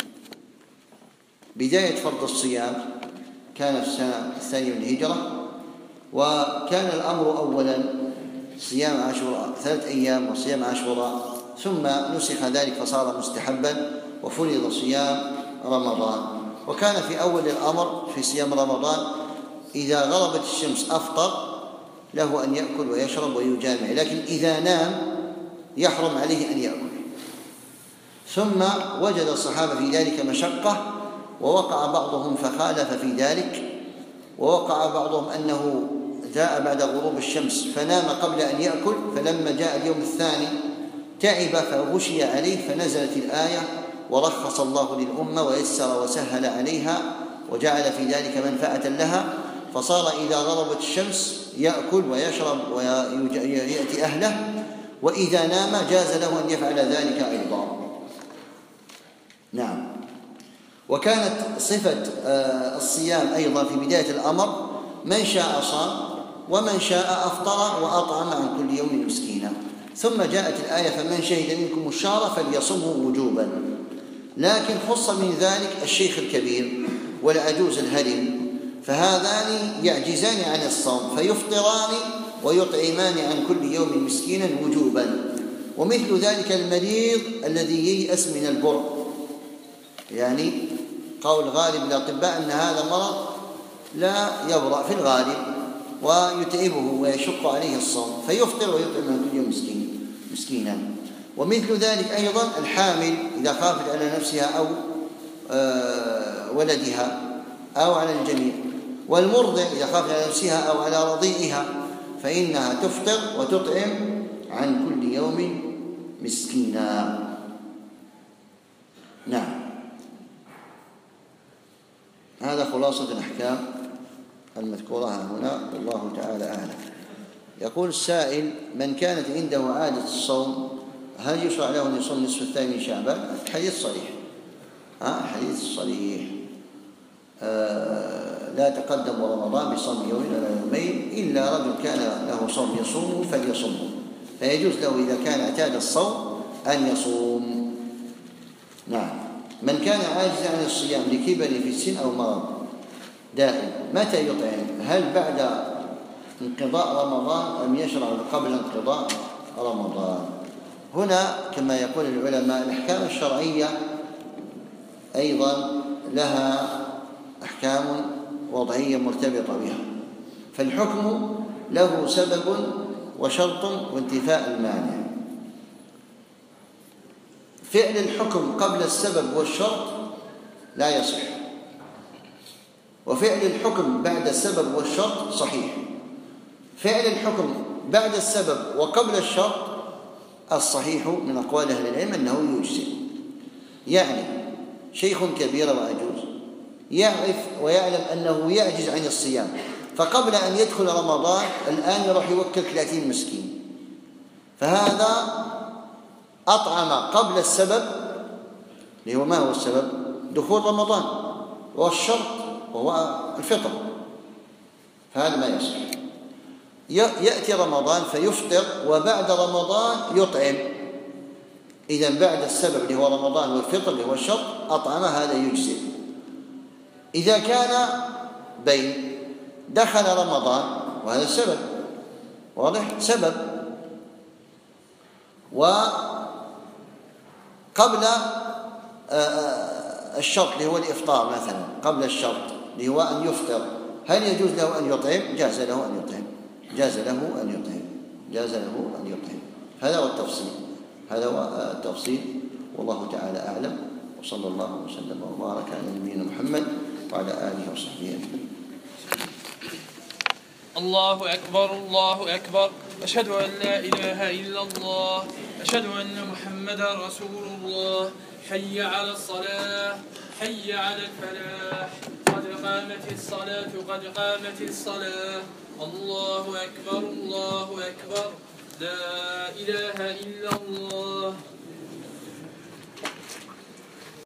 بداية فرض الصيام كان في السنة الثانية من الهجرة، وكان الأمر أولا صيام عاشوراء ثلاثة أيام وصيام عاشوراء، ثم نسخ ذلك فصار مستحبا وفرض صيام رمضان. وكان في أول الأمر في صيام رمضان إذا غربت الشمس أفطر، له أن يأكل ويشرب ويجامع، لكن إذا نام يحرم عليه أن يأكل. ثم وجد الصحابة في ذلك مشقة، ووقع بعضهم فخالف في ذلك، ووقع بعضهم أنه جاء بعد غروب الشمس فنام قبل أن يأكل، فلما جاء اليوم الثاني تعب فغشي عليه فنزلت الآية ورخص الله للأمة ويسر وسهل عليها وجعل في ذلك منفعة لها، فصار إذا غربت الشمس يأكل ويشرب ويأتي أهله، وإذا نام جاز له أن يفعل ذلك أيضا. نعم. وكانت صفة الصيام أيضا في بداية الأمر من شاء صام ومن شاء أفطر وأطعم عن كل يوم مسكينا، ثم جاءت الآية فمن شهد منكم الشهر فليصمه وجوبا. لكن خص من ذلك الشيخ الكبير والعجوز الهرم، فهذان يعجزان عن الصوم فيفطران ويطعمان عن كل يوم مسكينا وجوبا. ومثل ذلك المريض الذي ييأس من البر، يعني قول غالب الأطباء أن هذا مرض لا يبرأ في الغالب ويتعبه ويشق عليه الصوم، فيفطر ويطعم عن كل يوم مسكين مسكينا. ومثل ذلك أيضا الحامل إذا خافت على نفسها أو ولدها أو على الجميع، والمرضع إذا خافت على نفسها أو على رضيعها فإنها تفطر وتطعم عن كل يوم مسكينا. نعم. هذا خلاصة الأحكام المذكورة هنا، والله تعالى أعلم. يقول السائل: من كانت عنده عادة الصوم هل يشرع له أن يصوم نصف الثاني من شعبان؟ الحديث صريح، ها الحديث صريح، آه لا تقدم رمضان بصوم يوم ولا يومين إلا رجل كان له صوم يصومه فليصومه، فيجوز له إذا كان اعتاد الصوم أن يصوم. نعم. من كان عاجزا عن الصيام لكبر في السن أو مرض دائم متى يطعم؟ هل بعد انقضاء رمضان أم يشرع قبل انقضاء رمضان؟ هنا كما يقول العلماء الأحكام الشرعية أيضا لها أحكام وضعية مرتبطة بها، فالحكم له سبب وشرط وانتفاء المانع. فعل الحكم قبل السبب والشرط لا يصح، وفعل الحكم بعد السبب والشرط صحيح. فعل الحكم بعد السبب وقبل الشرط الصحيح من أقوال أهل العلم أنه يجزئ. يعني شيخ كبير وعجوز يعرف ويعلم أنه يعجز عن الصيام، فقبل أن يدخل رمضان الآن يروح يوكل ثلاثين مسكين، فهذا أطعم قبل السبب اللي هو ما هو السبب؟ دخول رمضان، والشرط وهو الفطر، فهذا ما يصح. يأتي رمضان فيفطر وبعد رمضان يطعم، إذن بعد السبب اللي هو رمضان والفطر اللي هو الشرط أطعم، هذا يجزئ. إذا كان بين دخل رمضان وهذا السبب واضح سبب، وقبل الشرط اللي هو الإفطار مثلا، قبل الشرط اللي هو أن يفطر، هل يجوز له أن يطعم؟ جاز له أن يطعم، جاز له أن يطعم، جاز له أن يطعم. هذا هو التفصيل. هذا هو التفصيل، والله تعالى أعلم، وصلى الله وسلم وبارك على نبينا محمد وعلى آله وصحبه أجمعين. الله أكبر الله أكبر، أشهد أن لا إله إلا الله، أشهد أن محمدا رسول الله. حي على الصلاة، حي على الفلاح، قد قامت الصلاة قد قامت الصلاة. الله أكبر الله أكبر، لا إله إلا الله.